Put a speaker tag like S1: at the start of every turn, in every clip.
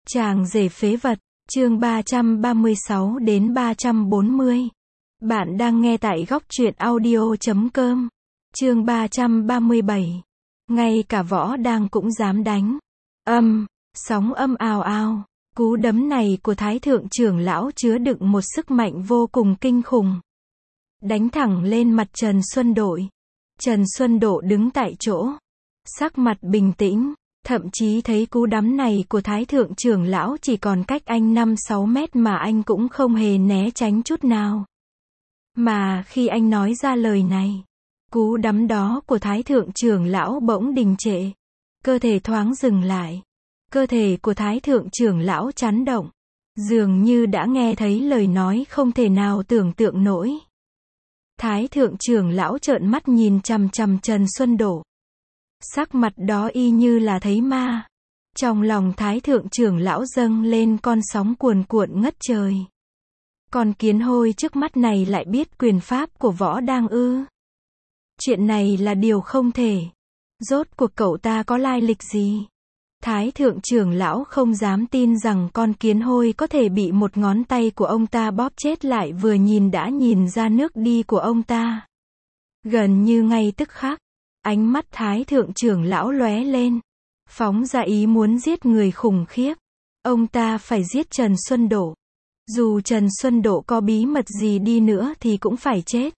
S1: Chàng rể phế vật, chương 336 đến 340. Bạn đang nghe tại góc truyện audio.com. Chương 337. Ngay cả võ đang cũng dám đánh. Sóng âm ào ào. Cú đấm này của Thái thượng trưởng lão chứa đựng một sức mạnh vô cùng kinh khủng. Đánh thẳng lên mặt Trần Xuân Đội. Trần Xuân Độ đứng tại chỗ, sắc mặt bình tĩnh, thậm chí thấy cú đấm này của Thái thượng trưởng lão chỉ còn cách anh 5-6 mét mà anh cũng không hề né tránh chút nào. Mà khi anh nói ra lời này, cú đấm đó của Thái thượng trưởng lão bỗng đình trệ. Cơ thể thoáng dừng lại. Cơ thể của Thái thượng trưởng lão chấn động. Dường như đã nghe thấy lời nói không thể nào tưởng tượng nổi. Thái thượng trưởng lão trợn mắt nhìn chằm chằm Trần Xuân Độ. Sắc mặt đó y như là thấy ma. Trong lòng Thái thượng trưởng lão dâng lên con sóng cuồn cuộn ngất trời. Con kiến hôi trước mắt này lại biết quyền pháp của võ đang ư? Chuyện này là điều không thể. Rốt cuộc cậu ta có lai lịch gì? Thái thượng trưởng lão không dám tin rằng con kiến hôi có thể bị một ngón tay của ông ta bóp chết, lại vừa nhìn đã nhìn ra nước đi của ông ta. Gần như ngay tức khắc, ánh mắt Thái thượng trưởng lão lóe lên, phóng ra ý muốn giết người khủng khiếp. Ông ta phải giết Trần Xuân Độ. Dù Trần Xuân Độ có bí mật gì đi nữa thì cũng phải chết.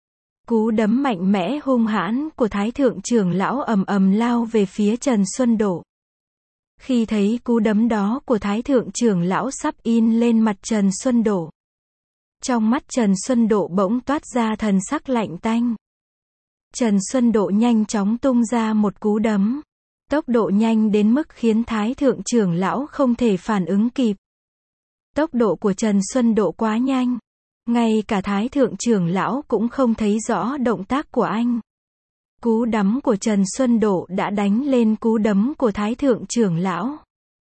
S1: Cú đấm mạnh mẽ hung hãn của Thái thượng trưởng lão ầm ầm lao về phía Trần Xuân Độ. Khi thấy cú đấm đó của Thái thượng trưởng lão sắp in lên mặt Trần Xuân Độ, trong mắt Trần Xuân Độ bỗng toát ra thần sắc lạnh tanh. Trần Xuân Độ nhanh chóng tung ra một cú đấm. Tốc độ nhanh đến mức khiến Thái thượng trưởng lão không thể phản ứng kịp. Tốc độ của Trần Xuân Độ quá nhanh. Ngay cả Thái thượng trưởng lão cũng không thấy rõ động tác của anh. Cú đấm của Trần Xuân Độ đã đánh lên cú đấm của Thái thượng trưởng lão.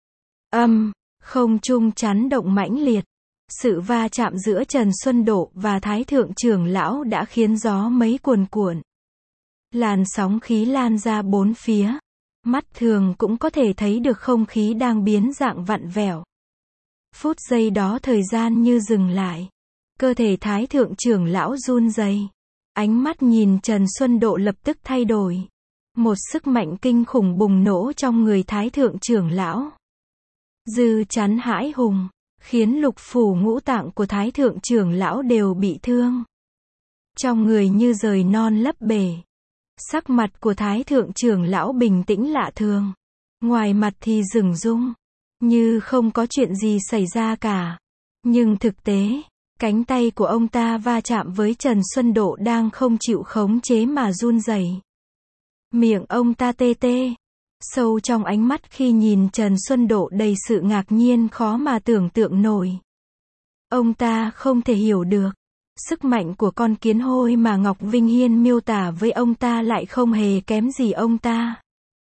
S1: Không trung chấn động mãnh liệt. Sự va chạm giữa Trần Xuân Độ và Thái thượng trưởng lão đã khiến gió mấy cuồn cuộn. Làn sóng khí lan ra bốn phía. Mắt thường cũng có thể thấy được không khí đang biến dạng vặn vẹo. Phút giây đó thời gian như dừng lại. Cơ thể Thái thượng trưởng lão run rẩy. Ánh mắt nhìn Trần Xuân Độ lập tức thay đổi. Một sức mạnh kinh khủng bùng nổ trong người Thái thượng trưởng lão. Dư chấn hãi hùng, khiến lục phủ ngũ tạng của Thái thượng trưởng lão đều bị thương. Trong người như rời non lấp bể. Sắc mặt của Thái thượng trưởng lão bình tĩnh lạ thường. Ngoài mặt thì dửng dưng, như không có chuyện gì xảy ra cả. Nhưng thực tế, cánh tay của ông ta va chạm với Trần Xuân Độ đang không chịu khống chế mà run rẩy. Miệng ông ta tê tê. Sâu trong ánh mắt khi nhìn Trần Xuân Độ đầy sự ngạc nhiên khó mà tưởng tượng nổi. Ông ta không thể hiểu được. Sức mạnh của con kiến hôi mà Ngọc Vinh Hiên miêu tả với ông ta lại không hề kém gì ông ta.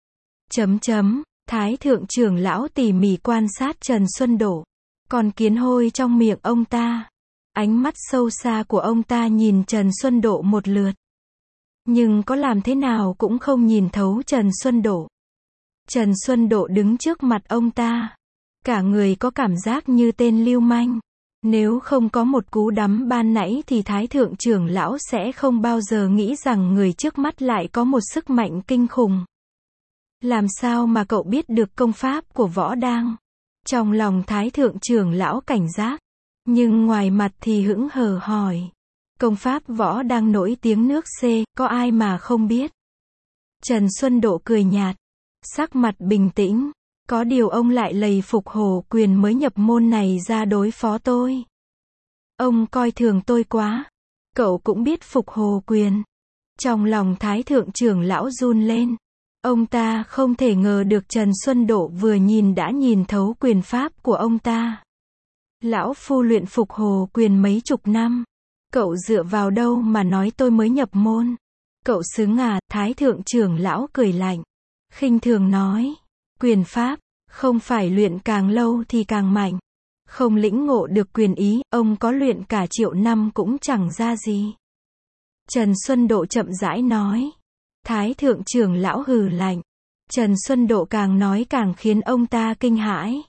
S1: Thái thượng trưởng lão tỉ mỉ quan sát Trần Xuân Độ. Con kiến hôi trong miệng ông ta. Ánh mắt sâu xa của ông ta nhìn Trần Xuân Độ một lượt. Nhưng có làm thế nào cũng không nhìn thấu Trần Xuân Độ. Trần Xuân Độ đứng trước mặt ông ta. Cả người có cảm giác như tên lưu manh. Nếu không có một cú đấm ban nãy thì Thái thượng trưởng lão sẽ không bao giờ nghĩ rằng người trước mắt lại có một sức mạnh kinh khủng. Làm sao mà cậu biết được công pháp của võ đang? Trong lòng Thái thượng trưởng lão cảnh giác. Nhưng ngoài mặt thì hững hờ hỏi. Công pháp võ đang nổi tiếng nước C, có ai mà không biết? Trần Xuân Độ cười nhạt. Sắc mặt bình tĩnh. Có điều ông lại lầy Phục Hồ Quyền mới nhập môn này ra đối phó tôi. Ông coi thường tôi quá. Cậu cũng biết Phục Hồ Quyền. Trong lòng Thái thượng trưởng lão run lên. Ông ta không thể ngờ được Trần Xuân Độ vừa nhìn đã nhìn thấu quyền pháp của ông ta. Lão phu luyện Phục Hồ Quyền mấy chục năm. Cậu dựa vào đâu mà nói tôi mới nhập môn? Cậu xứng à? Thái thượng trưởng lão cười lạnh. Khinh thường nói. Quyền pháp, không phải luyện càng lâu thì càng mạnh. Không lĩnh ngộ được quyền ý, ông có luyện cả triệu năm cũng chẳng ra gì. Trần Xuân Độ chậm rãi nói. Thái thượng trưởng lão hừ lạnh. Trần Xuân Độ càng nói càng khiến ông ta kinh hãi.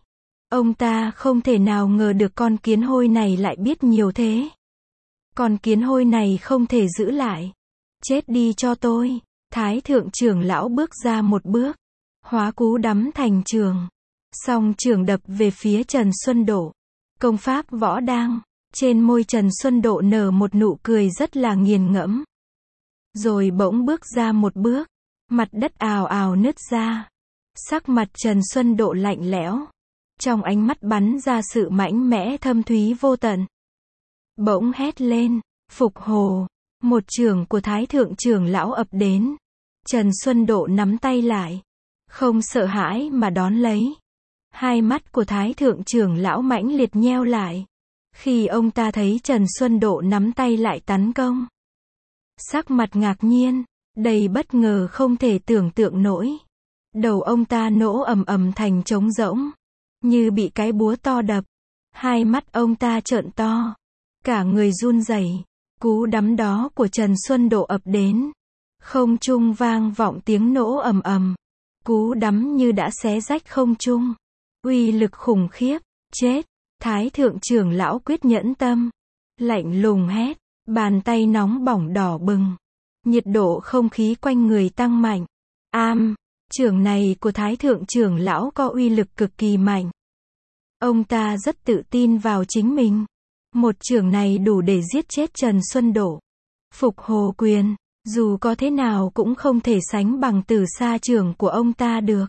S1: Ông ta không thể nào ngờ được con kiến hôi này lại biết nhiều thế. Con kiến hôi này không thể giữ lại. Chết đi cho tôi. Thái thượng trưởng lão bước ra một bước. Hóa cú đấm thành trường. Song trường đập về phía Trần Xuân Độ. Công pháp võ đang. Trên môi Trần Xuân Độ nở một nụ cười rất là nghiền ngẫm. Rồi bỗng bước ra một bước. Mặt đất ào ào nứt ra. Sắc mặt Trần Xuân Độ lạnh lẽo. Trong ánh mắt bắn ra sự mãnh mẽ thâm thúy vô tận. Bỗng hét lên, phục hồ. Một chưởng của Thái thượng trưởng lão ập đến. Trần Xuân Độ nắm tay lại. Không sợ hãi mà đón lấy. Hai mắt của Thái thượng trưởng lão mãnh liệt nheo lại. Khi ông ta thấy Trần Xuân Độ nắm tay lại tấn công. Sắc mặt ngạc nhiên, đầy bất ngờ không thể tưởng tượng nổi. Đầu ông ta nổ ầm ầm thành trống rỗng. Như bị cái búa to đập. Hai mắt ông ta trợn to. Cả người run rẩy. Cú đấm đó của Trần Xuân Độ ập đến. Không trung vang vọng tiếng nổ ầm ầm. Cú đấm như đã xé rách không trung. Uy lực khủng khiếp. Chết. Thái thượng trưởng lão quyết nhẫn tâm. Lạnh lùng hét. Bàn tay nóng bỏng đỏ bừng. Nhiệt độ không khí quanh người tăng mạnh. Chưởng này của Thái thượng trưởng lão có uy lực cực kỳ mạnh. Ông ta rất tự tin vào chính mình. Một chưởng này đủ để giết chết Trần Xuân Độ. Phục hồ quyền, dù có thế nào cũng không thể sánh bằng từ xa chưởng của ông ta được.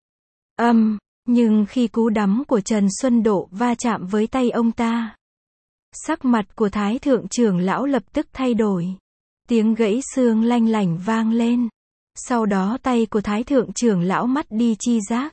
S1: Nhưng khi cú đấm của Trần Xuân Độ va chạm với tay ông ta, sắc mặt của Thái thượng trưởng lão lập tức thay đổi. Tiếng gãy xương lanh lảnh vang lên. Sau đó tay của Thái thượng trưởng lão mất đi chi giác.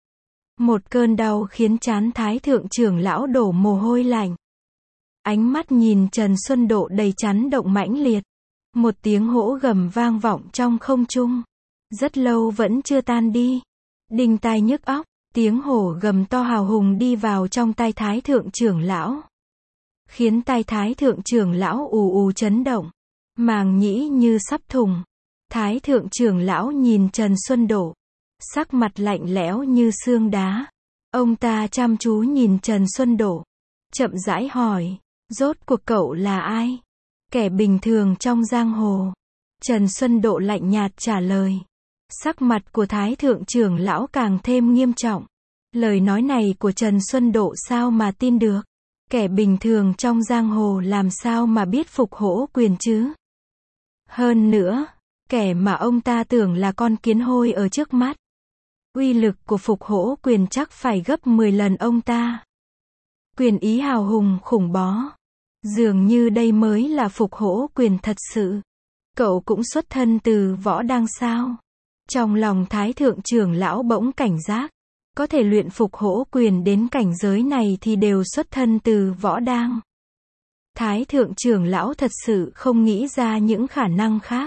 S1: Một cơn đau khiến trán Thái thượng trưởng lão đổ mồ hôi lạnh. Ánh mắt nhìn Trần Xuân Độ đầy chấn động mãnh liệt. Một tiếng hổ gầm vang vọng trong không trung. Rất lâu vẫn chưa tan đi. Đinh tai nhức óc, tiếng hổ gầm to hào hùng đi vào trong tai Thái thượng trưởng lão. Khiến tai Thái thượng trưởng lão ù ù chấn động. Màng nhĩ như sắp thủng. Thái thượng trưởng lão nhìn Trần Xuân Độ. Sắc mặt lạnh lẽo như xương đá. Ông ta chăm chú nhìn Trần Xuân Độ. Chậm rãi hỏi. Rốt cuộc cậu là ai? Kẻ bình thường trong giang hồ. Trần Xuân Độ lạnh nhạt trả lời. Sắc mặt của Thái thượng trưởng lão càng thêm nghiêm trọng. Lời nói này của Trần Xuân Độ sao mà tin được? Kẻ bình thường trong giang hồ làm sao mà biết phục hổ quyền chứ? Hơn nữa, kẻ mà ông ta tưởng là con kiến hôi ở trước mắt. Uy lực của phục hổ quyền chắc phải gấp 10 lần ông ta. Quyền ý hào hùng khủng bố. Dường như đây mới là phục hổ quyền thật sự. Cậu cũng xuất thân từ võ đang sao? Trong lòng Thái thượng trưởng lão bỗng cảnh giác. Có thể luyện phục hổ quyền đến cảnh giới này thì đều xuất thân từ võ đang. Thái thượng trưởng lão thật sự không nghĩ ra những khả năng khác.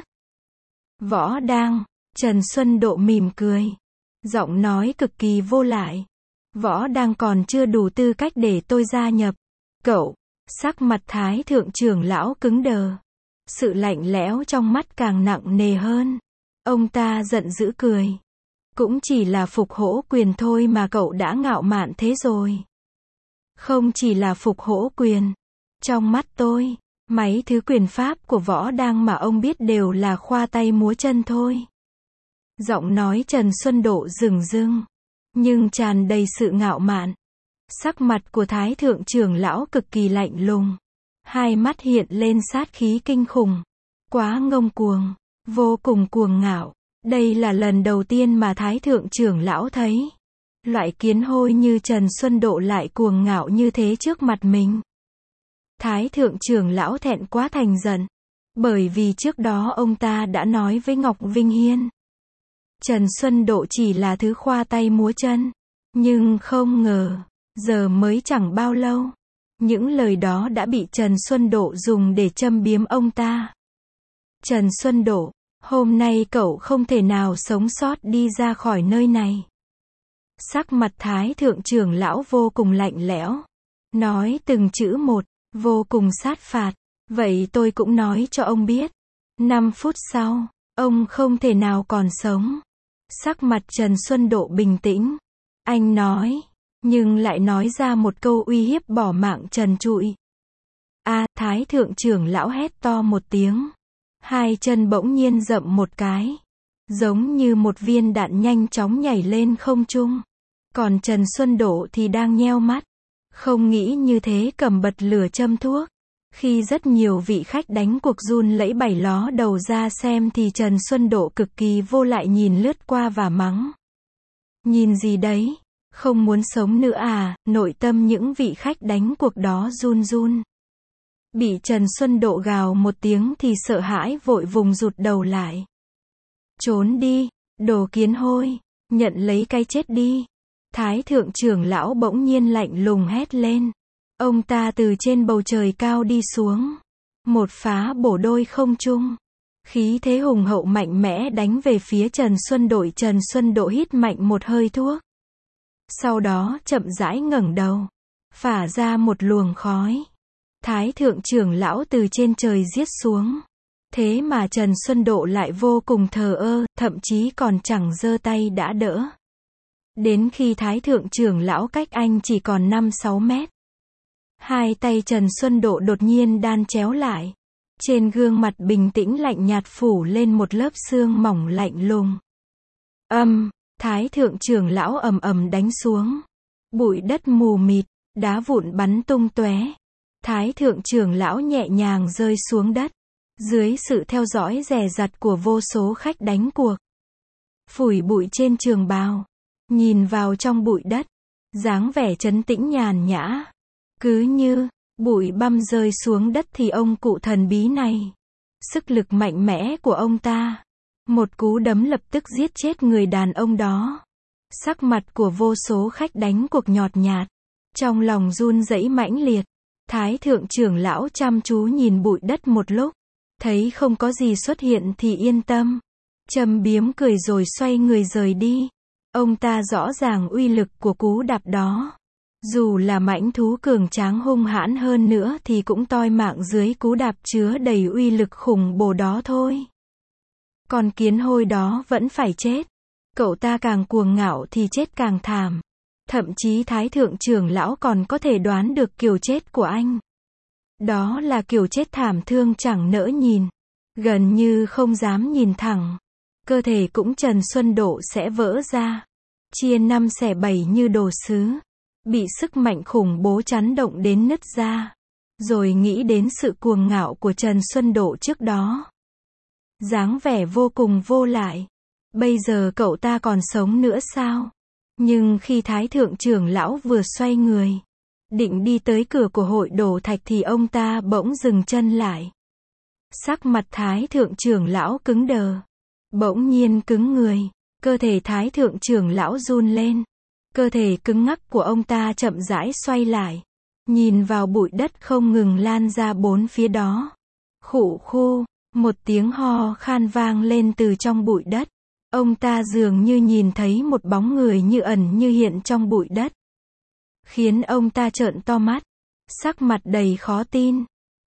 S1: Võ đang, Trần Xuân Độ mỉm cười. Giọng nói cực kỳ vô lại. Võ đang còn chưa đủ tư cách để tôi gia nhập. Cậu, sắc mặt Thái thượng trưởng lão cứng đờ. Sự lạnh lẽo trong mắt càng nặng nề hơn. Ông ta giận dữ cười. Cũng chỉ là phục hổ quyền thôi mà cậu đã ngạo mạn thế rồi. Không chỉ là phục hổ quyền. Trong mắt tôi, mấy thứ quyền pháp của võ đang mà ông biết đều là khoa tay múa chân thôi. Giọng nói Trần Xuân Độ rừng rưng, nhưng tràn đầy sự ngạo mạn. Sắc mặt của Thái thượng trưởng lão cực kỳ lạnh lùng. Hai mắt hiện lên sát khí kinh khủng. Quá ngông cuồng, vô cùng cuồng ngạo. Đây là lần đầu tiên mà Thái thượng trưởng lão thấy. Loại kiến hôi như Trần Xuân Độ lại cuồng ngạo như thế trước mặt mình. Thái thượng trưởng lão thẹn quá thành giận. Bởi vì trước đó ông ta đã nói với Ngọc Vinh Hiên. Trần Xuân Độ chỉ là thứ khoa tay múa chân. Nhưng không ngờ, giờ mới chẳng bao lâu. Những lời đó đã bị Trần Xuân Độ dùng để châm biếm ông ta. Trần Xuân Độ, hôm nay cậu không thể nào sống sót đi ra khỏi nơi này. Sắc mặt Thái thượng trưởng lão vô cùng lạnh lẽo. Nói từng chữ một, vô cùng sát phạt. Vậy tôi cũng nói cho ông biết. 5 phút sau, ông không thể nào còn sống. Sắc mặt Trần Xuân Độ bình tĩnh. Anh nói, nhưng lại nói ra một câu uy hiếp bỏ mạng trần trụi. Thái thượng trưởng lão hét to một tiếng. Hai chân bỗng nhiên dậm một cái. Giống như một viên đạn nhanh chóng nhảy lên không trung. Còn Trần Xuân Độ thì đang nheo mắt. Không nghĩ như thế cầm bật lửa châm thuốc. Khi rất nhiều vị khách đánh cuộc run lẫy bẩy ló đầu ra xem thì Trần Xuân Độ cực kỳ vô lại nhìn lướt qua và mắng. Nhìn gì đấy? Không muốn sống nữa à? Nội tâm những vị khách đánh cuộc đó run run. Bị Trần Xuân Độ gào một tiếng thì sợ hãi vội vùng rụt đầu lại. Trốn đi, đồ kiến hôi, nhận lấy cái chết đi. Thái thượng trưởng lão bỗng nhiên lạnh lùng hét lên. Ông ta từ trên bầu trời cao đi xuống. Một phá bổ đôi không trung. Khí thế hùng hậu mạnh mẽ đánh về phía Trần Xuân Độ. Trần Xuân Độ hít mạnh một hơi thuốc. Sau đó chậm rãi ngẩng đầu. Phả ra một luồng khói. Thái thượng trưởng lão từ trên trời giết xuống. Thế mà Trần Xuân Độ lại vô cùng thờ ơ, thậm chí còn chẳng giơ tay đã đỡ. Đến khi Thái thượng trưởng lão cách anh chỉ còn 5-6 mét. Hai tay Trần Xuân Độ đột nhiên đan chéo lại. Trên gương mặt bình tĩnh lạnh nhạt phủ lên một lớp sương mỏng lạnh lùng. Thái thượng trưởng lão ầm ầm đánh xuống. Bụi đất mù mịt, đá vụn bắn tung tóe. Thái thượng trưởng lão nhẹ nhàng rơi xuống đất. Dưới sự theo dõi dè dặt của vô số khách đánh cuộc. Phủi bụi trên trường bào. Nhìn vào trong bụi đất. Dáng vẻ trấn tĩnh nhàn nhã. Cứ như bụi băm rơi xuống đất thì ông cụ thần bí này. Sức lực mạnh mẽ của ông ta. Một cú đấm lập tức giết chết người đàn ông đó. Sắc mặt của vô số khách đánh cuộc nhợt nhạt. Trong lòng run rẩy mãnh liệt. Thái thượng trưởng lão chăm chú nhìn bụi đất một lúc. Thấy không có gì xuất hiện thì yên tâm. Châm biếm cười rồi xoay người rời đi. Ông ta rõ ràng uy lực của cú đạp đó. Dù là mãnh thú cường tráng hung hãn hơn nữa thì cũng toi mạng dưới cú đạp chứa đầy uy lực khủng bố đó thôi. Còn kiến hôi đó vẫn phải chết. Cậu ta càng cuồng ngạo thì chết càng thảm. Thậm chí Thái thượng trưởng lão còn có thể đoán được kiểu chết của anh. Đó là kiểu chết thảm thương chẳng nỡ nhìn. Gần như không dám nhìn thẳng. Cơ thể cũng Trần Xuân Độ sẽ vỡ ra. Chia 5 xẻ 7 như đồ sứ. Bị sức mạnh khủng bố chấn động đến nứt ra. Rồi nghĩ đến sự cuồng ngạo của Trần Xuân Độ trước đó. Dáng vẻ vô cùng vô lại. Bây giờ cậu ta còn sống nữa sao? Nhưng khi Thái thượng trưởng lão vừa xoay người. Định đi tới cửa của hội đồ thạch thì ông ta bỗng dừng chân lại. Sắc mặt Thái thượng trưởng lão cứng đờ. Bỗng nhiên cứng người. Cơ thể Thái thượng trưởng lão run lên. Cơ thể cứng ngắc của ông ta chậm rãi xoay lại. Nhìn vào bụi đất không ngừng lan ra bốn phía đó. Khụ khu, một tiếng ho khan vang lên từ trong bụi đất. Ông ta dường như nhìn thấy một bóng người như ẩn như hiện trong bụi đất. Khiến ông ta trợn to mắt. Sắc mặt đầy khó tin.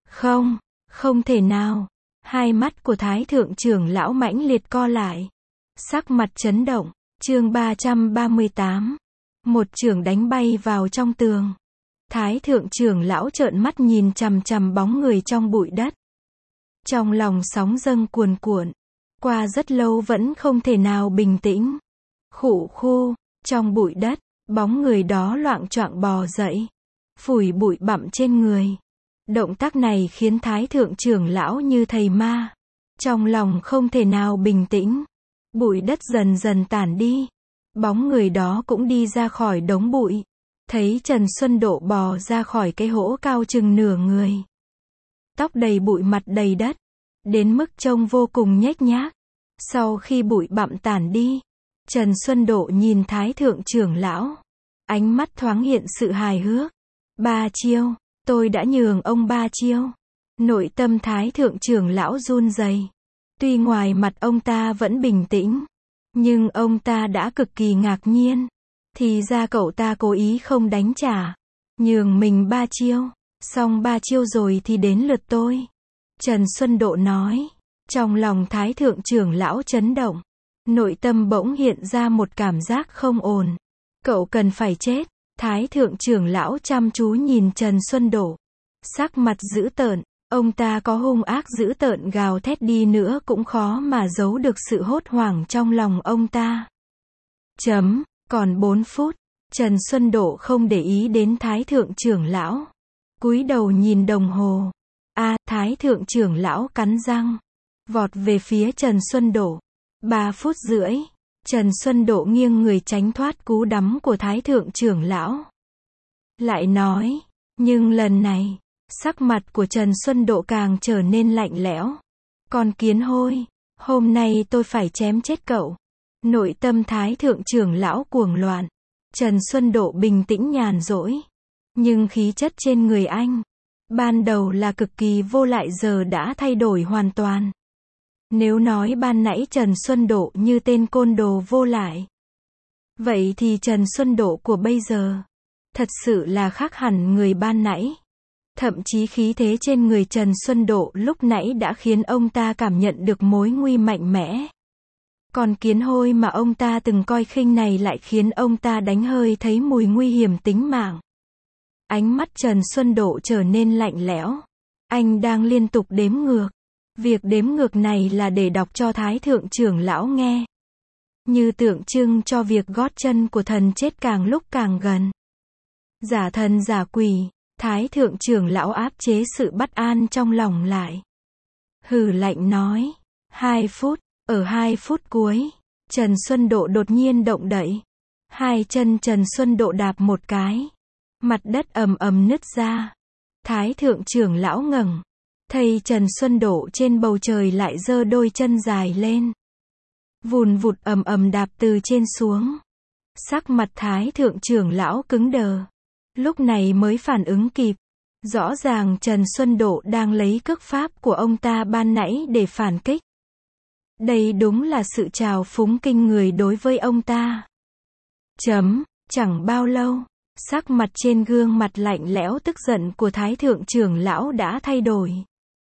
S1: Không thể nào. Hai mắt của Thái thượng trưởng lão mãnh liệt co lại. Sắc mặt chấn động. Chương 338. Một chưởng đánh bay vào trong tường. Thái thượng trưởng lão trợn mắt nhìn chằm chằm bóng người trong bụi đất. Trong lòng sóng dâng cuồn cuộn. Qua rất lâu vẫn không thể nào bình tĩnh. Khụ khu, trong bụi đất, bóng người đó loạng choạng bò dậy. Phủi bụi bặm trên người. Động tác này khiến Thái thượng trưởng lão như thầy ma. Trong lòng không thể nào bình tĩnh. Bụi đất dần dần tản đi. Bóng người đó cũng đi ra khỏi đống bụi. Thấy Trần Xuân Độ bò ra khỏi cái hố cao chừng nửa người. Tóc đầy bụi mặt đầy đất. Đến mức trông vô cùng nhếch nhác. Sau khi bụi bặm tản đi. Trần Xuân Độ nhìn Thái thượng trưởng lão. Ánh mắt thoáng hiện sự hài hước. 3 chiêu. Tôi đã nhường ông 3 chiêu. Nội tâm Thái thượng trưởng lão run rẩy. Tuy ngoài mặt ông ta vẫn bình tĩnh. Nhưng ông ta đã cực kỳ ngạc nhiên. Thì ra cậu ta cố ý không đánh trả. Nhường mình 3 chiêu. Xong 3 chiêu rồi thì đến lượt tôi. Trần Xuân Độ nói. Trong lòng Thái thượng trưởng lão chấn động. Nội tâm bỗng hiện ra một cảm giác không ổn. Cậu cần phải chết. Thái thượng trưởng lão chăm chú nhìn Trần Xuân Độ. Sắc mặt dữ tợn, ông ta có hung ác dữ tợn gào thét đi nữa cũng khó mà giấu được sự hốt hoảng trong lòng ông ta. Còn 4 phút, Trần Xuân Độ không để ý đến Thái thượng trưởng lão. Cúi đầu nhìn đồng hồ. Thái thượng trưởng lão cắn răng. Vọt về phía Trần Xuân Độ. 3 phút rưỡi. Trần Xuân Độ nghiêng người tránh thoát cú đấm của Thái thượng trưởng lão. Lại nói, nhưng lần này, sắc mặt của Trần Xuân Độ càng trở nên lạnh lẽo. Con kiến hôi, hôm nay tôi phải chém chết cậu. Nội tâm Thái thượng trưởng lão cuồng loạn. Trần Xuân Độ bình tĩnh nhàn rỗi. Nhưng khí chất trên người anh, ban đầu là cực kỳ vô lại giờ đã thay đổi hoàn toàn. Nếu nói ban nãy Trần Xuân Độ như tên côn đồ vô lại, vậy thì Trần Xuân Độ của bây giờ, thật sự là khác hẳn người ban nãy. Thậm chí khí thế trên người Trần Xuân Độ lúc nãy đã khiến ông ta cảm nhận được mối nguy mạnh mẽ. Còn kiến hôi mà ông ta từng coi khinh này lại khiến ông ta đánh hơi thấy mùi nguy hiểm tính mạng. Ánh mắt Trần Xuân Độ trở nên lạnh lẽo. Anh đang liên tục đếm ngược. Việc đếm ngược này là để đọc cho Thái thượng trưởng lão nghe. Như tượng trưng cho việc gót chân của thần chết càng lúc càng gần. Giả thần giả quỷ, Thái thượng trưởng lão áp chế sự bất an trong lòng lại. Hừ lạnh nói. 2 phút, ở 2 phút cuối, Trần Xuân Độ đột nhiên động đậy. Hai chân Trần Xuân Độ đạp một cái. Mặt đất ầm ầm nứt ra. Thái thượng trưởng lão ngẩng. Thấy Trần Xuân Độ trên bầu trời lại giơ đôi chân dài lên. Vùn vụt ầm ầm đạp từ trên xuống. Sắc mặt Thái thượng trưởng lão cứng đờ. Lúc này mới phản ứng kịp. Rõ ràng Trần Xuân Độ đang lấy cước pháp của ông ta ban nãy để phản kích. Đây đúng là sự trào phúng kinh người đối với ông ta. Chẳng bao lâu, sắc mặt trên gương mặt lạnh lẽo tức giận của Thái thượng trưởng lão đã thay đổi.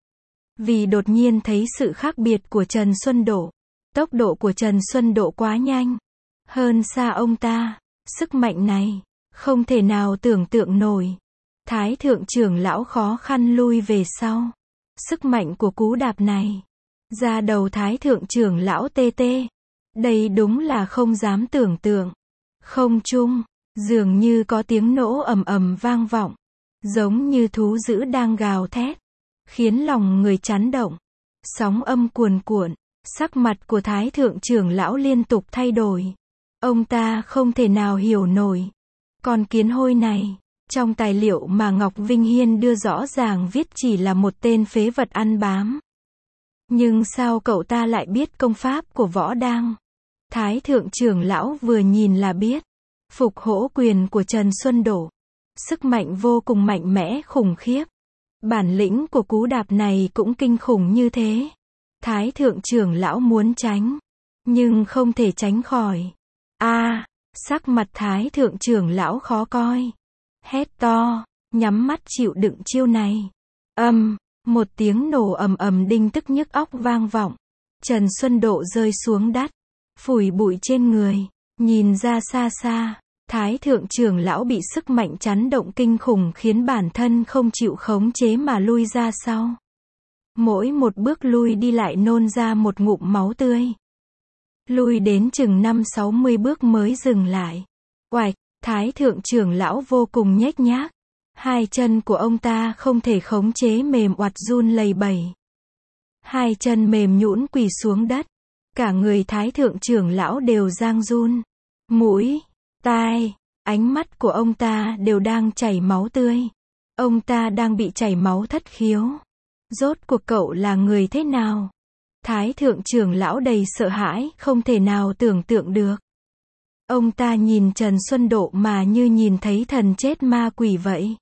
S1: Vì đột nhiên thấy sự khác biệt của Trần Xuân Độ. Tốc độ của Trần Xuân Độ quá nhanh. Hơn xa ông ta. Sức mạnh này, không thể nào tưởng tượng nổi. Thái thượng trưởng lão khó khăn lui về sau. Sức mạnh của cú đạp này. Da đầu Thái thượng trưởng lão tê tê. Đây đúng là không dám tưởng tượng. Không trung, dường như có tiếng nổ ầm ầm vang vọng. Giống như thú dữ đang gào thét. Khiến lòng người chấn động. Sóng âm cuồn cuộn. Sắc mặt của Thái thượng trưởng lão liên tục thay đổi. Ông ta không thể nào hiểu nổi. Con kiến hôi này, trong tài liệu mà Ngọc Vinh Hiên đưa rõ ràng viết chỉ là một tên phế vật ăn bám. Nhưng sao cậu ta lại biết công pháp của võ đang? Thái thượng trưởng lão vừa nhìn là biết. Phục hổ quyền của Trần Xuân Độ. Sức mạnh vô cùng mạnh mẽ khủng khiếp. Bản lĩnh của cú đạp này cũng kinh khủng như thế. Thái thượng trưởng lão muốn tránh. Nhưng không thể tránh khỏi. Sắc mặt Thái thượng trưởng lão khó coi. Hét to, nhắm mắt chịu đựng chiêu này. Một tiếng nổ ầm ầm đinh tức nhức óc vang vọng. Trần Xuân Độ rơi xuống đất. Phủi bụi trên người. Nhìn ra xa xa. Thái thượng trưởng lão bị sức mạnh chấn động kinh khủng khiến bản thân không chịu khống chế mà lui ra sau. Mỗi một bước lui đi lại nôn ra một ngụm máu tươi. Lui đến chừng 50-60 bước mới dừng lại. Oạch, Thái thượng trưởng lão vô cùng nhếch nhác. Hai chân của ông ta không thể khống chế mềm oặt run lẩy bẩy. Hai chân mềm nhũn quỳ xuống đất. Cả người Thái thượng trưởng lão đều rang run. Mũi, tai, ánh mắt của ông ta đều đang chảy máu tươi. Ông ta đang bị chảy máu thất khiếu. Rốt cuộc cậu là người thế nào? Thái thượng trưởng lão đầy sợ hãi, không thể nào tưởng tượng được. Ông ta nhìn Trần Xuân Độ mà như nhìn thấy thần chết ma quỷ vậy.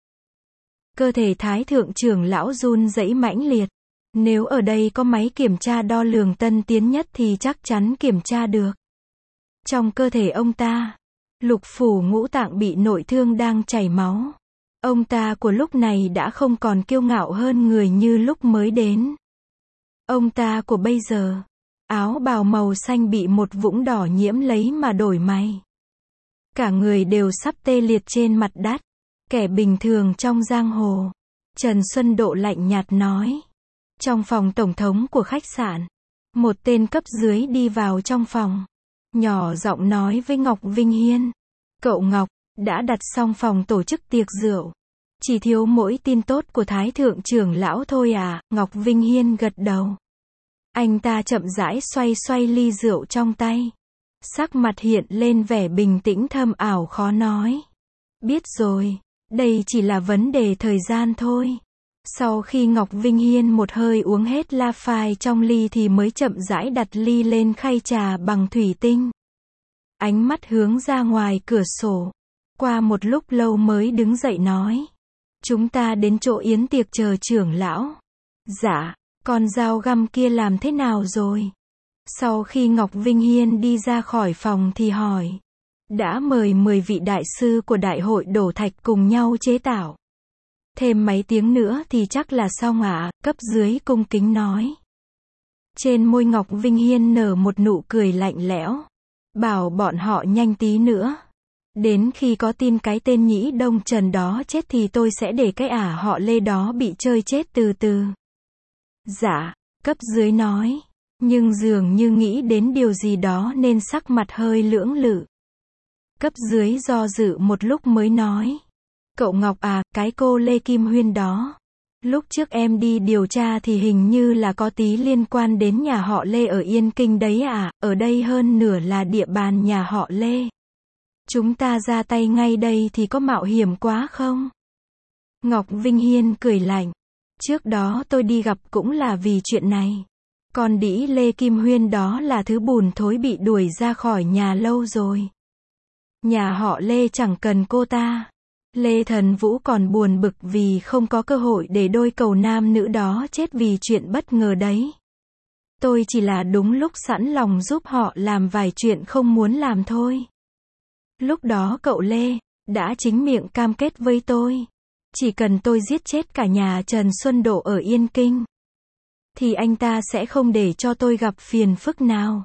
S1: Cơ thể Thái thượng trưởng lão run rẩy mãnh liệt. Nếu ở đây có máy kiểm tra đo lường tân tiến nhất thì chắc chắn kiểm tra được. Trong cơ thể ông ta, lục phủ ngũ tạng bị nội thương đang chảy máu. Ông ta của lúc này đã không còn kiêu ngạo hơn người như lúc mới đến. Ông ta của bây giờ, áo bào màu xanh bị một vũng đỏ nhiễm lấy mà đổi mày. cả người đều sắp tê liệt trên mặt đất. Kẻ bình thường trong giang hồ. Trần Xuân Độ lạnh nhạt nói. Trong phòng tổng thống của khách sạn, một tên cấp dưới đi vào trong phòng, nhỏ giọng nói với Ngọc Vinh Hiên. Cậu Ngọc, đã đặt xong phòng tổ chức tiệc rượu. Chỉ thiếu mỗi tin tốt của Thái thượng trưởng lão thôi à? Ngọc Vinh Hiên gật đầu. Anh ta chậm rãi xoay xoay ly rượu trong tay. Sắc mặt hiện lên vẻ bình tĩnh thâm ảo khó nói. Biết rồi, đây chỉ là vấn đề thời gian thôi. Sau khi Ngọc Vinh Hiên một hơi uống hết la phai trong ly thì mới chậm rãi đặt ly lên khay trà bằng thủy tinh. Ánh mắt hướng ra ngoài cửa sổ. Qua một lúc lâu mới đứng dậy nói. Chúng ta đến chỗ yến tiệc chờ trưởng lão. Dạ, con dao găm kia làm thế nào rồi? Sau khi Ngọc Vinh Hiên đi ra khỏi phòng thì hỏi. Đã mời 10 vị đại sư của đại hội đổ thạch cùng nhau chế tạo. Thêm mấy tiếng nữa thì chắc là xong ạ, cấp dưới cung kính nói. Trên môi Ngọc Vinh Hiên nở một nụ cười lạnh lẽo. Bảo bọn họ nhanh tí nữa. Đến khi có tin cái tên Nhĩ Đông Trần đó chết thì tôi sẽ để cái họ Lê đó bị chơi chết từ từ. Dạ, cấp dưới nói. Nhưng dường như nghĩ đến điều gì đó nên sắc mặt hơi lưỡng lự. Cấp dưới do dự một lúc mới nói. Cậu Ngọc à, cái cô Lê Kim Huyên đó. Lúc trước em đi điều tra thì hình như là có tí liên quan đến nhà họ Lê ở Yên Kinh đấy à, ở đây hơn nửa là địa bàn nhà họ Lê. Chúng ta ra tay ngay đây thì có mạo hiểm quá không? Ngọc Vinh Hiên cười lạnh. Trước đó tôi đi gặp cũng là vì chuyện này. Còn đĩ Lê Kim Huyên đó là thứ bùn thối bị đuổi ra khỏi nhà lâu rồi. Nhà họ Lê chẳng cần cô ta. Lê Thần Vũ còn buồn bực vì không có cơ hội để đôi cầu nam nữ đó chết vì chuyện bất ngờ đấy. Tôi chỉ là đúng lúc sẵn lòng giúp họ làm vài chuyện không muốn làm thôi. Lúc đó cậu Lê đã chính miệng cam kết với tôi. Chỉ cần tôi giết chết cả nhà Trần Xuân Độ ở Yên Kinh, thì anh ta sẽ không để cho tôi gặp phiền phức nào.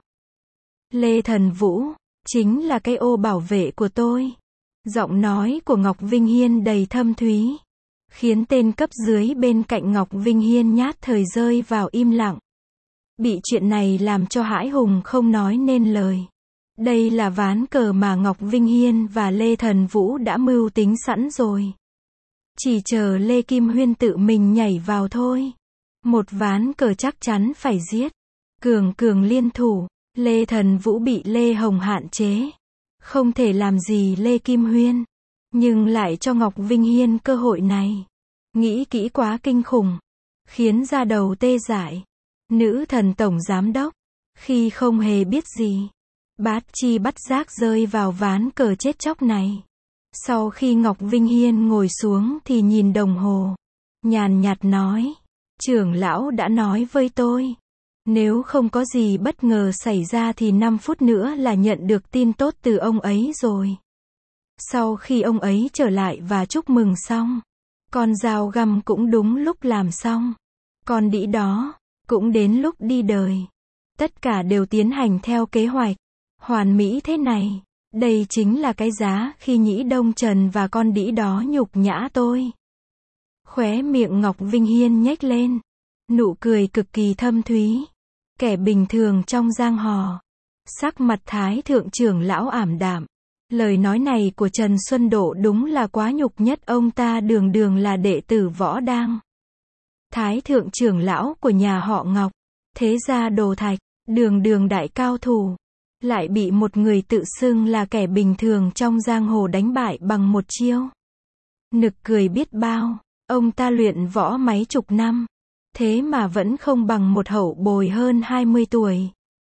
S1: Lê Thần Vũ chính là cái ô bảo vệ của tôi. Giọng nói của Ngọc Vinh Hiên đầy thâm thúy, khiến tên cấp dưới bên cạnh Ngọc Vinh Hiên nhát thời rơi vào im lặng. Bị chuyện này làm cho hãi hùng không nói nên lời. Đây là ván cờ mà Ngọc Vinh Hiên và Lê Thần Vũ đã mưu tính sẵn rồi. Chỉ chờ Lê Kim Huyên tự mình nhảy vào thôi. Một ván cờ chắc chắn phải giết. Cường cường liên thủ, Lê Thần Vũ bị Lê Hồng hạn chế. Không thể làm gì Lê Kim Huyên. Nhưng lại cho Ngọc Vinh Hiên cơ hội này. Nghĩ kỹ quá kinh khủng. Khiến da đầu tê dại. Nữ thần tổng giám đốc. Khi không hề biết gì. Bát chi bắt giác rơi vào ván cờ chết chóc này. Sau khi Ngọc Vinh Hiên ngồi xuống thì nhìn đồng hồ. Nhàn nhạt nói. Trưởng lão đã nói với tôi. Nếu không có gì bất ngờ xảy ra thì 5 phút nữa là nhận được tin tốt từ ông ấy rồi. Sau khi ông ấy trở lại và chúc mừng xong, con dao găm cũng đúng lúc làm xong. Con đĩ đó cũng đến lúc đi đời. Tất cả đều tiến hành theo kế hoạch. Hoàn mỹ thế này. Đây chính là cái giá khi Nhĩ Đông Trần và con đĩ đó nhục nhã tôi. Khóe miệng Ngọc Vinh Hiên nhếch lên. Nụ cười cực kỳ thâm thúy. Kẻ bình thường trong giang hồ. Sắc mặt Thái thượng trưởng lão ảm đạm. Lời nói này của Trần Xuân Độ đúng là quá nhục nhất, ông ta đường đường là đệ tử Võ Đang. Thái thượng trưởng lão của nhà họ Ngọc, thế gia đồ thạch, đường đường đại cao thủ. Lại bị một người tự xưng là kẻ bình thường trong giang hồ đánh bại bằng một chiêu. Nực cười biết bao, ông ta luyện võ mấy chục năm. Thế mà vẫn không bằng một hậu bồi hơn 20 tuổi.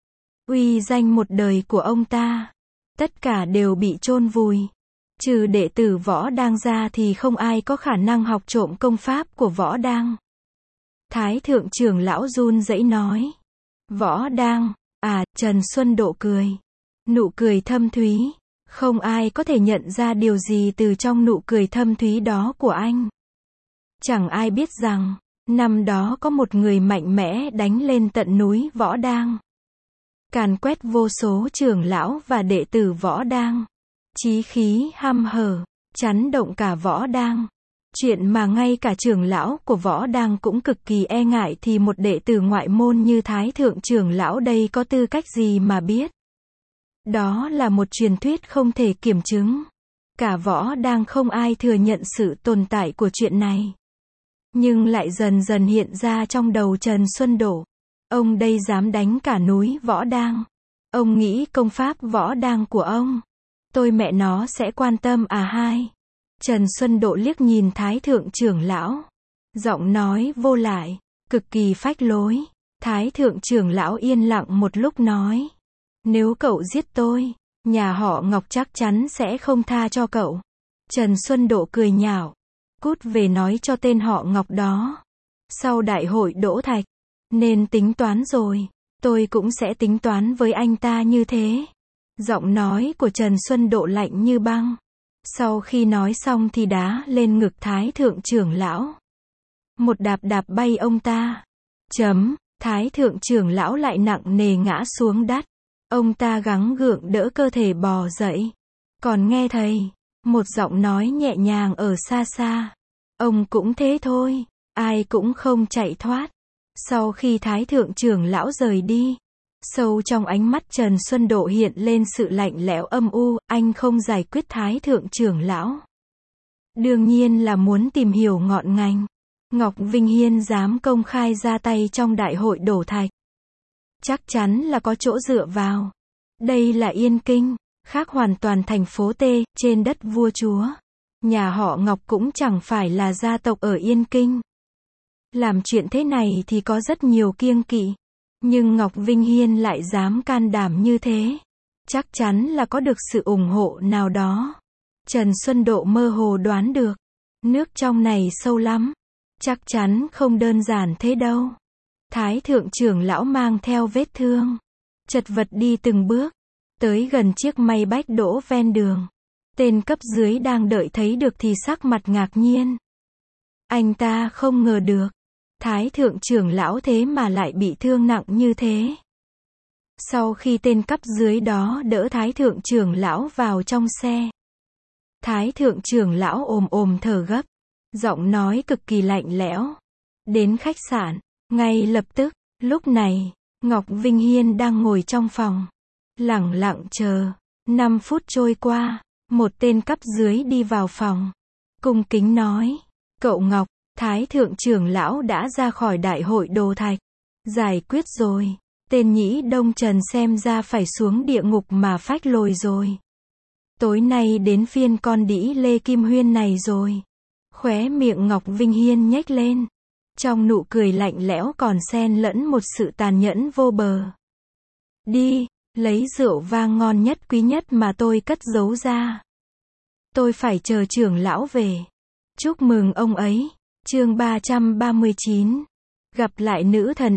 S1: Uy danh một đời của ông ta, tất cả đều bị chôn vùi. Trừ đệ tử Võ Đang ra thì không ai có khả năng học trộm công pháp của Võ Đang. Thái thượng trưởng lão run rẩy nói. Võ Đang, à, Trần Xuân Độ cười. Nụ cười thâm thúy. Không ai có thể nhận ra điều gì từ trong nụ cười thâm thúy đó của anh. Chẳng ai biết rằng, năm đó có một người mạnh mẽ đánh lên tận núi Võ Đang. Càn quét vô số trưởng lão và đệ tử Võ Đang. chí khí hăm hở, chấn động cả Võ Đang. Chuyện mà ngay cả trưởng lão của Võ Đang cũng cực kỳ e ngại thì một đệ tử ngoại môn như Thái thượng trưởng lão đây có tư cách gì mà biết. Đó là một truyền thuyết không thể kiểm chứng. Cả Võ Đang không ai thừa nhận sự tồn tại của chuyện này. Nhưng lại dần dần hiện ra trong đầu Trần Xuân Độ. Ông đây dám đánh cả núi Võ Đang. Ông nghĩ công pháp Võ Đang của ông, tôi mẹ nó sẽ quan tâm à hai. Trần Xuân Độ liếc nhìn Thái thượng trưởng lão. Giọng nói vô lại, cực kỳ phách lối. Thái thượng trưởng lão yên lặng một lúc nói. Nếu cậu giết tôi, nhà họ Ngọc chắc chắn sẽ không tha cho cậu. Trần Xuân Độ cười nhạo. Cút về nói cho tên họ Ngọc đó. Sau đại hội đỗ thạch, nên tính toán rồi. Tôi cũng sẽ tính toán với anh ta như thế. Giọng nói của Trần Xuân Độ lạnh như băng. Sau khi nói xong thì đá lên ngực Thái thượng trưởng lão. Một đạp đạp bay ông ta. Thái thượng trưởng lão lại nặng nề ngã xuống đất. Ông ta gắng gượng đỡ cơ thể bò dậy. Còn nghe thầy, một giọng nói nhẹ nhàng ở xa xa. Ông cũng thế thôi, ai cũng không chạy thoát. Sau khi Thái thượng trưởng lão rời đi, sâu trong ánh mắt Trần Xuân Độ hiện lên sự lạnh lẽo âm u, anh không giải quyết Thái thượng trưởng lão. Đương nhiên là muốn tìm hiểu ngọn ngành. Ngọc Vinh Hiên dám công khai ra tay trong đại hội đổ thạch. Chắc chắn là có chỗ dựa vào. Đây là Yên Kinh, khác hoàn toàn thành phố T, trên đất vua chúa. Nhà họ Ngọc cũng chẳng phải là gia tộc ở Yên Kinh. Làm chuyện thế này thì có rất nhiều kiêng kỵ. Nhưng Ngọc Vinh Hiên lại dám can đảm như thế. Chắc chắn là có được sự ủng hộ nào đó. Trần Xuân Độ mơ hồ đoán được. Nước trong này sâu lắm. Chắc chắn không đơn giản thế đâu. Thái thượng trưởng lão mang theo vết thương, chật vật đi từng bước, tới gần chiếc may bách đỗ ven đường. Tên cấp dưới đang đợi thấy được thì sắc mặt ngạc nhiên. Anh ta không ngờ được, Thái thượng trưởng lão thế mà lại bị thương nặng như thế. Sau khi tên cấp dưới đó đỡ Thái thượng trưởng lão vào trong xe, Thái thượng trưởng lão ồm ồm thở gấp, giọng nói cực kỳ lạnh lẽo. Đến khách sạn, ngay lập tức. Lúc này, Ngọc Vinh Hiên đang ngồi trong phòng, lẳng lặng chờ. 5 phút trôi qua, một tên cấp dưới đi vào phòng, cung kính nói. Cậu Ngọc, Thái thượng trưởng lão đã ra khỏi đại hội đồ thạch. Giải quyết rồi. Tên nhĩ Đông Trần xem ra phải xuống địa ngục mà phách lồi rồi. Tối nay đến phiên con đĩ Lê Kim Huyên này rồi. Khóe miệng Ngọc Vinh Hiên nhếch lên. Trong nụ cười lạnh lẽo còn xen lẫn một sự tàn nhẫn vô bờ. Đi, lấy rượu vang ngon nhất quý nhất mà tôi cất giấu ra. Tôi phải chờ trưởng lão về. Chúc mừng ông ấy. Chương 339. Gặp lại nữ thần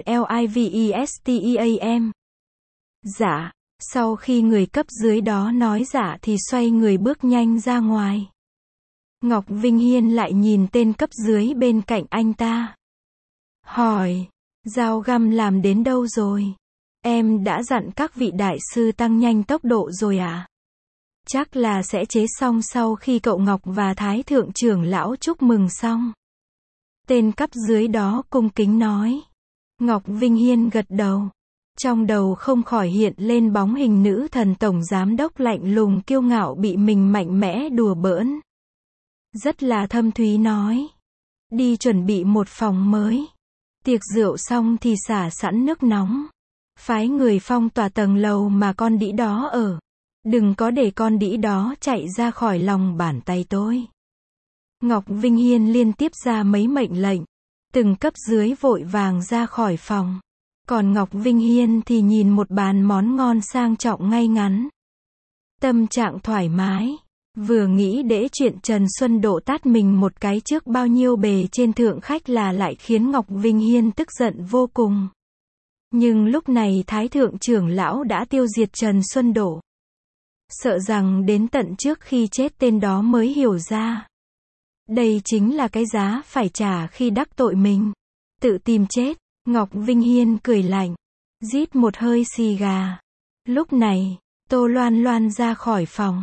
S1: Livesteam. Dạ. Sau khi người cấp dưới đó nói dạ thì xoay người bước nhanh ra ngoài. Ngọc Vinh Hiên lại nhìn tên cấp dưới bên cạnh anh ta. Hỏi, dao găm làm đến đâu rồi? Em đã dặn các vị đại sư tăng nhanh tốc độ rồi à? Chắc là sẽ chế xong sau khi cậu Ngọc và Thái thượng trưởng lão chúc mừng xong. Tên cấp dưới đó cung kính nói. Ngọc Vinh Hiên gật đầu. Trong đầu không khỏi hiện lên bóng hình nữ thần tổng giám đốc lạnh lùng kiêu ngạo bị mình mạnh mẽ đùa bỡn. Rất là thâm thúy nói. Đi chuẩn bị một phòng mới. Tiệc rượu xong thì xả sẵn nước nóng. Phái người phong tỏa tầng lầu mà con đĩ đó ở. Đừng có để con đĩ đó chạy ra khỏi lòng bàn tay tôi. Ngọc Vinh Hiên liên tiếp ra mấy mệnh lệnh. Từng cấp dưới vội vàng ra khỏi phòng. Còn Ngọc Vinh Hiên thì nhìn một bàn món ngon sang trọng ngay ngắn. Tâm trạng thoải mái. Vừa nghĩ để chuyện Trần Xuân Độ tát mình một cái trước bao nhiêu bề trên thượng khách là lại khiến Ngọc Vinh Hiên tức giận vô cùng. Nhưng lúc này Thái thượng trưởng lão đã tiêu diệt Trần Xuân Độ. Sợ rằng đến tận trước khi chết tên đó mới hiểu ra. Đây chính là cái giá phải trả khi đắc tội mình. Tự tìm chết. Ngọc Vinh Hiên cười lạnh. Rít một hơi xì gà. Lúc này, Tô Loan Loan ra khỏi phòng.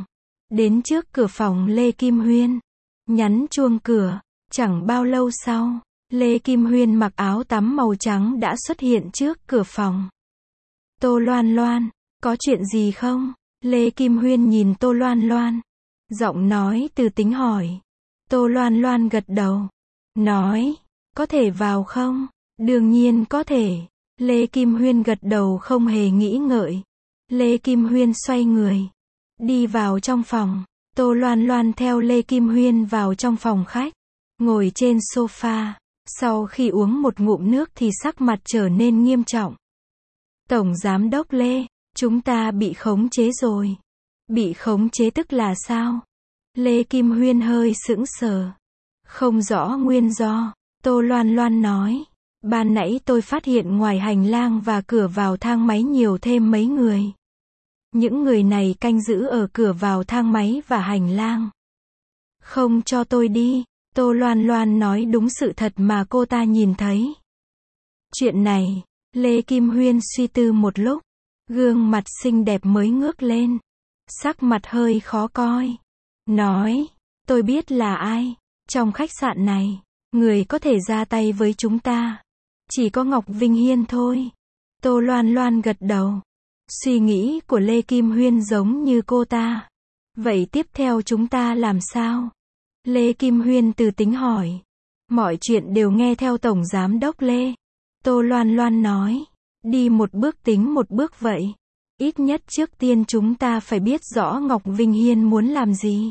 S1: đến trước cửa phòng Lê Kim Huyên, nhấn chuông cửa. Chẳng bao lâu sau, Lê Kim Huyên mặc áo tắm màu trắng đã xuất hiện trước cửa phòng. Tô Loan Loan, có chuyện gì không? Lê Kim Huyên nhìn Tô Loan Loan, giọng nói từ tính hỏi. Tô Loan Loan gật đầu, nói, có thể vào không? Đương nhiên có thể. Lê Kim Huyên gật đầu không hề nghĩ ngợi. Lê Kim Huyên xoay người, đi vào trong phòng. Tô Loan Loan theo Lê Kim Huyên vào trong phòng khách, ngồi trên sofa. Sau khi uống một ngụm nước thì sắc mặt trở nên nghiêm trọng. Tổng Giám đốc Lê, chúng ta bị khống chế rồi. Bị khống chế tức là sao? Lê Kim Huyên hơi sững sờ, không rõ nguyên do. Tô Loan Loan nói, ban nãy tôi phát hiện ngoài hành lang và cửa vào thang máy nhiều thêm mấy người. Những người này canh giữ ở cửa vào thang máy và hành lang, không cho tôi đi. Tô Loan Loan nói đúng sự thật mà cô ta nhìn thấy. Chuyện này, Lê Kim Huyên suy tư một lúc, gương mặt xinh đẹp mới ngước lên, sắc mặt hơi khó coi, nói, tôi biết là ai. Trong khách sạn này, người có thể ra tay với chúng ta chỉ có Ngọc Vinh Hiên thôi. Tô Loan Loan gật đầu. Suy nghĩ của Lê Kim Huyên giống như cô ta. Vậy tiếp theo chúng ta làm sao? Lê Kim Huyên từ tính hỏi. Mọi chuyện đều nghe theo Tổng Giám đốc Lê. Tô Loan Loan nói. Đi một bước tính một bước vậy. Ít nhất trước tiên chúng ta phải biết rõ Ngọc Vinh Hiên muốn làm gì.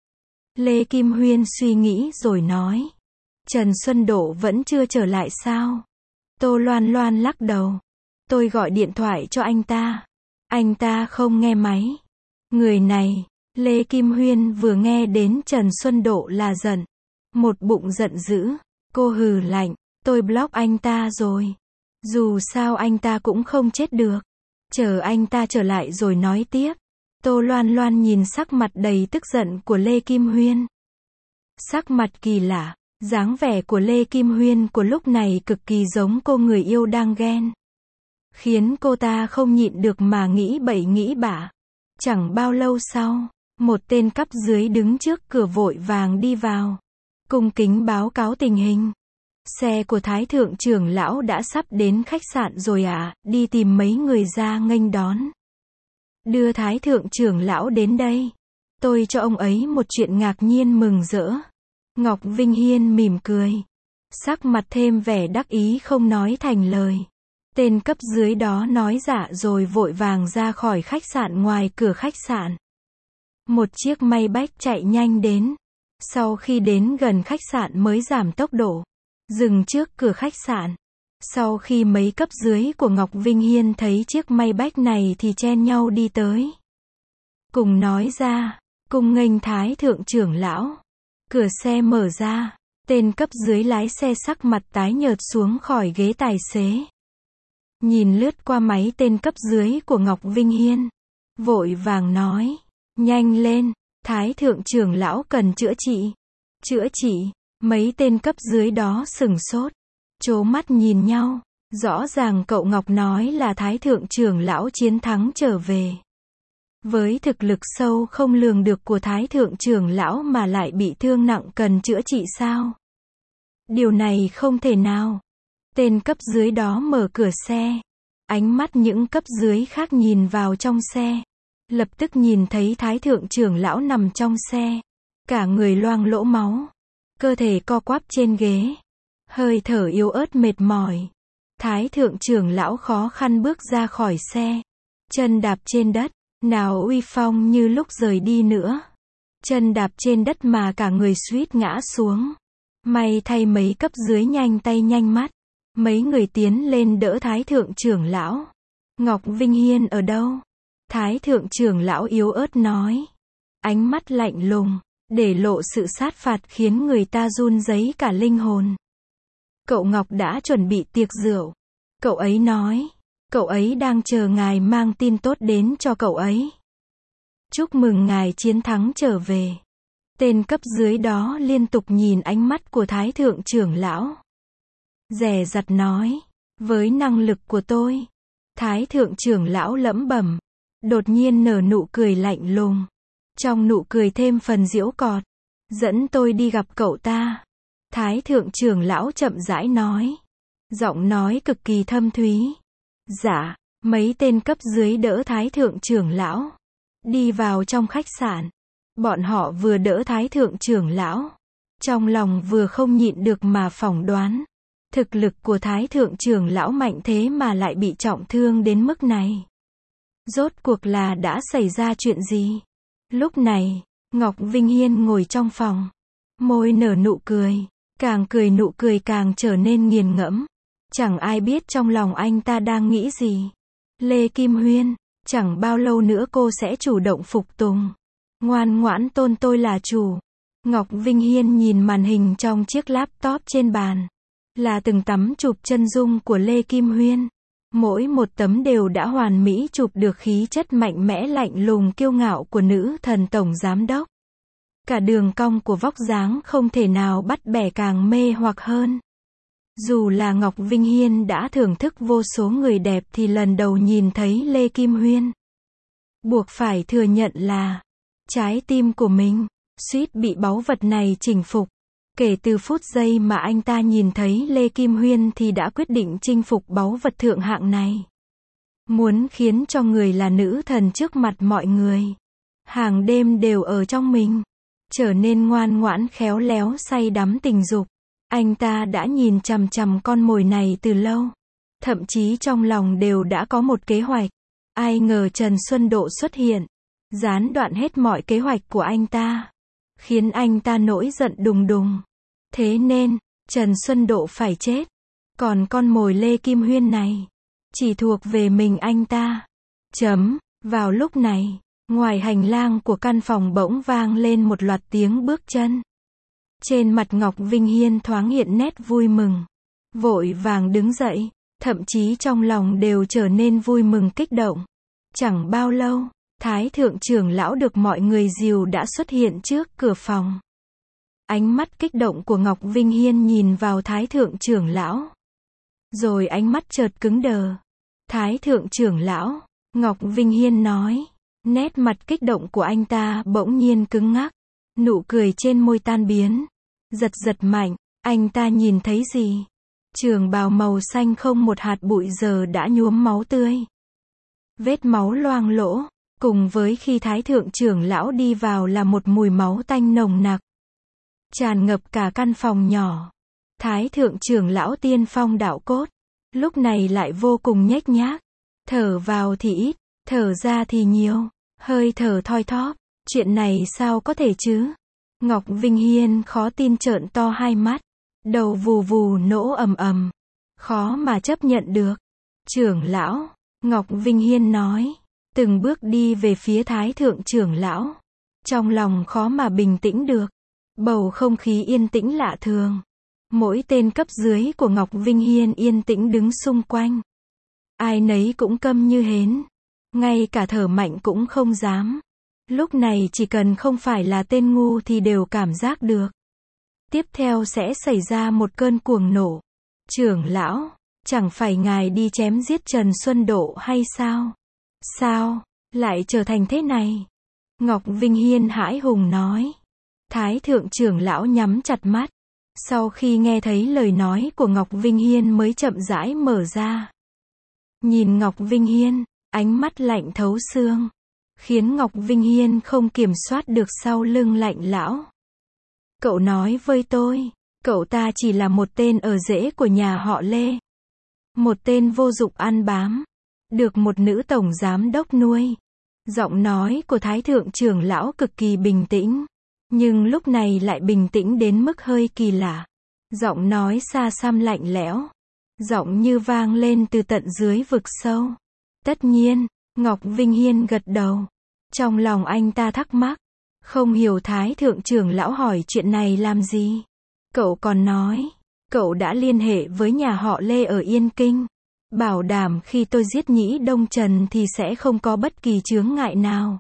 S1: Lê Kim Huyên suy nghĩ rồi nói. Trần Xuân Độ vẫn chưa trở lại sao? Tô Loan Loan lắc đầu. Tôi gọi điện thoại cho anh ta không nghe máy. Người này, Lê Kim Huyên vừa nghe đến Trần Xuân Độ là giận. Một bụng giận dữ, cô hừ lạnh, tôi block anh ta rồi. Dù sao anh ta cũng không chết được. Chờ anh ta trở lại rồi nói tiếp. Tô Loan Loan nhìn sắc mặt đầy tức giận của Lê Kim Huyên. Sắc mặt kỳ lạ, dáng vẻ của Lê Kim Huyên của lúc này cực kỳ giống cô người yêu đang ghen. Khiến cô ta không nhịn được mà nghĩ bậy nghĩ bạ. Chẳng bao lâu sau, một tên cấp dưới đứng trước cửa vội vàng đi vào, cung kính báo cáo tình hình. Xe của Thái Thượng trưởng lão đã sắp đến khách sạn rồi ạ, đi tìm mấy người ra nghênh đón. Đưa Thái Thượng trưởng lão đến đây. Tôi cho ông ấy một chuyện ngạc nhiên mừng rỡ. Ngọc Vinh Hiên mỉm cười, sắc mặt thêm vẻ đắc ý không nói thành lời. Tên cấp dưới đó nói dạ rồi vội vàng ra khỏi khách sạn. Ngoài cửa khách sạn, một chiếc Maybach chạy nhanh đến. Sau khi đến gần khách sạn mới giảm tốc độ, dừng trước cửa khách sạn. Sau khi mấy cấp dưới của Ngọc Vinh Hiên thấy chiếc Maybach này thì chen nhau đi tới, cùng nói ra, cùng nghênh Thái Thượng trưởng lão. Cửa xe mở ra, tên cấp dưới lái xe sắc mặt tái nhợt xuống khỏi ghế tài xế. Nhìn lướt qua máy tên cấp dưới của Ngọc Vinh Hiên, vội vàng nói, nhanh lên, Thái Thượng trưởng lão cần chữa trị. Chữa trị? Mấy tên cấp dưới đó sửng sốt, trố mắt nhìn nhau. Rõ ràng cậu Ngọc nói là Thái Thượng trưởng lão chiến thắng trở về. Với thực lực sâu không lường được của Thái Thượng trưởng lão mà lại bị thương nặng cần chữa trị sao? Điều này không thể nào. Tên cấp dưới đó mở cửa xe. Ánh mắt những cấp dưới khác nhìn vào trong xe. Lập tức nhìn thấy Thái Thượng trưởng lão nằm trong xe. Cả người loang lỗ máu. Cơ thể co quắp trên ghế. Hơi thở yếu ớt mệt mỏi. Thái Thượng trưởng lão khó khăn bước ra khỏi xe. Chân đạp trên đất. Nào uy phong như lúc rời đi nữa. Chân đạp trên đất mà cả người suýt ngã xuống. May thay mấy cấp dưới nhanh tay nhanh mắt. Mấy người tiến lên đỡ Thái Thượng trưởng lão. Ngọc Vinh Hiên ở đâu? Thái Thượng trưởng lão yếu ớt nói. Ánh mắt lạnh lùng, để lộ sự sát phạt khiến người ta run rẩy cả linh hồn. Cậu Ngọc đã chuẩn bị tiệc rượu. Cậu ấy nói. Cậu ấy đang chờ ngài mang tin tốt đến cho cậu ấy. Chúc mừng ngài chiến thắng trở về. Tên cấp dưới đó liên tục nhìn ánh mắt của Thái Thượng trưởng lão. Dè dặt nói. Với năng lực của tôi. Thái Thượng trưởng lão lẩm bẩm. Đột nhiên nở nụ cười lạnh lùng. trong nụ cười thêm phần giễu cợt. Dẫn tôi đi gặp cậu ta. Thái thượng trưởng lão chậm rãi nói. Giọng nói cực kỳ thâm thúy. Dạ, mấy tên cấp dưới đỡ Thái thượng trưởng lão. Đi vào trong khách sạn. Bọn họ vừa đỡ Thái thượng trưởng lão. Trong lòng vừa không nhịn được mà phỏng đoán. Thực lực của Thái thượng trưởng lão mạnh thế mà lại bị trọng thương đến mức này. Rốt cuộc là đã xảy ra chuyện gì? Lúc này, Ngọc Vinh Hiên ngồi trong phòng. Môi nở nụ cười. Càng cười nụ cười càng trở nên nghiền ngẫm. Chẳng ai biết trong lòng anh ta đang nghĩ gì. Lê Kim Huyên, chẳng bao lâu nữa cô sẽ chủ động phục tùng. Ngoan ngoãn tôn tôi là chủ. Ngọc Vinh Hiên nhìn màn hình trong chiếc laptop trên bàn. Là từng tấm chụp chân dung của Lê Kim Huyên. Mỗi một tấm đều đã hoàn mỹ chụp được khí chất mạnh mẽ lạnh lùng kiêu ngạo của nữ thần tổng giám đốc. Cả đường cong của vóc dáng không thể nào bắt bẻ càng mê hoặc hơn. Dù là Ngọc Vinh Hiên đã thưởng thức vô số người đẹp thì lần đầu nhìn thấy Lê Kim Huyên. Buộc phải thừa nhận là trái tim của mình suýt bị báu vật này chinh phục. Kể từ phút giây mà anh ta nhìn thấy Lê Kim Huyên thì đã quyết định chinh phục báu vật thượng hạng này. Muốn khiến cho người là nữ thần trước mặt mọi người. Hàng đêm đều ở trong mình. Trở nên ngoan ngoãn khéo léo say đắm tình dục. Anh ta đã nhìn chằm chằm con mồi này từ lâu. Thậm chí trong lòng đều đã có một kế hoạch. Ai ngờ Trần Xuân Độ xuất hiện. Gián đoạn hết mọi kế hoạch của anh ta. Khiến anh ta nổi giận đùng đùng. Thế nên, Trần Xuân Độ phải chết. Còn con mồi Lê Kim Huyên này chỉ thuộc về mình anh ta. Vào lúc này, ngoài hành lang của căn phòng bỗng vang lên một loạt tiếng bước chân. Trên mặt Ngọc Vinh Hiên thoáng hiện nét vui mừng. Vội vàng đứng dậy, thậm chí trong lòng đều trở nên vui mừng kích động. Chẳng bao lâu, Thái thượng trưởng lão được mọi người dìu đã xuất hiện trước cửa phòng. Ánh mắt kích động của Ngọc Vinh Hiên nhìn vào Thái thượng trưởng lão. Rồi ánh mắt chợt cứng đờ. Thái thượng trưởng lão, Ngọc Vinh Hiên nói. Nét mặt kích động của anh ta bỗng nhiên cứng ngắc. Nụ cười trên môi tan biến. Giật giật mạnh, anh ta nhìn thấy gì? Trường bào màu xanh không một hạt bụi giờ đã nhuốm máu tươi. Vết máu loang lỗ, cùng với khi Thái thượng trưởng lão đi vào là một mùi máu tanh nồng nặc. Tràn ngập cả căn phòng nhỏ. Thái thượng trưởng lão tiên phong đạo cốt. Lúc này lại vô cùng nhếch nhác. Thở vào thì ít, thở ra thì nhiều. Hơi thở thoi thóp. Chuyện này sao có thể chứ? Ngọc Vinh Hiên khó tin trợn to hai mắt. Đầu vù vù nổ ầm ầm. Khó mà chấp nhận được. Trưởng lão, Ngọc Vinh Hiên nói. Từng bước đi về phía Thái thượng trưởng lão. Trong lòng khó mà bình tĩnh được. Bầu không khí yên tĩnh lạ thường. Mỗi tên cấp dưới của Ngọc Vinh Hiên yên tĩnh đứng xung quanh. Ai nấy cũng câm như hến. Ngay cả thở mạnh cũng không dám. Lúc này chỉ cần không phải là tên ngu thì đều cảm giác được. Tiếp theo sẽ xảy ra một cơn cuồng nổ. Trưởng lão, chẳng phải ngài đi chém giết Trần Xuân Độ hay sao? Sao lại trở thành thế này? Ngọc Vinh Hiên hãi hùng nói. Thái thượng trưởng lão nhắm chặt mắt. Sau khi nghe thấy lời nói của Ngọc Vinh Hiên mới chậm rãi mở ra. Nhìn Ngọc Vinh Hiên, ánh mắt lạnh thấu xương. Khiến Ngọc Vinh Hiên không kiểm soát được sau lưng lạnh lão. Cậu nói với tôi, cậu ta chỉ là một tên ở rễ của nhà họ Lê. Một tên vô dụng ăn bám. Được một nữ tổng giám đốc nuôi. Giọng nói của Thái thượng trưởng lão cực kỳ bình tĩnh. Nhưng lúc này lại bình tĩnh đến mức hơi kỳ lạ. Giọng nói xa xăm lạnh lẽo. Giọng như vang lên từ tận dưới vực sâu. Tất nhiên, Ngọc Vinh Hiên gật đầu. Trong lòng anh ta thắc mắc. Không hiểu Thái thượng trưởng lão hỏi chuyện này làm gì. Cậu còn nói, cậu đã liên hệ với nhà họ Lê ở Yên Kinh. Bảo đảm khi tôi giết Nhĩ Đông Trần thì sẽ không có bất kỳ chướng ngại nào.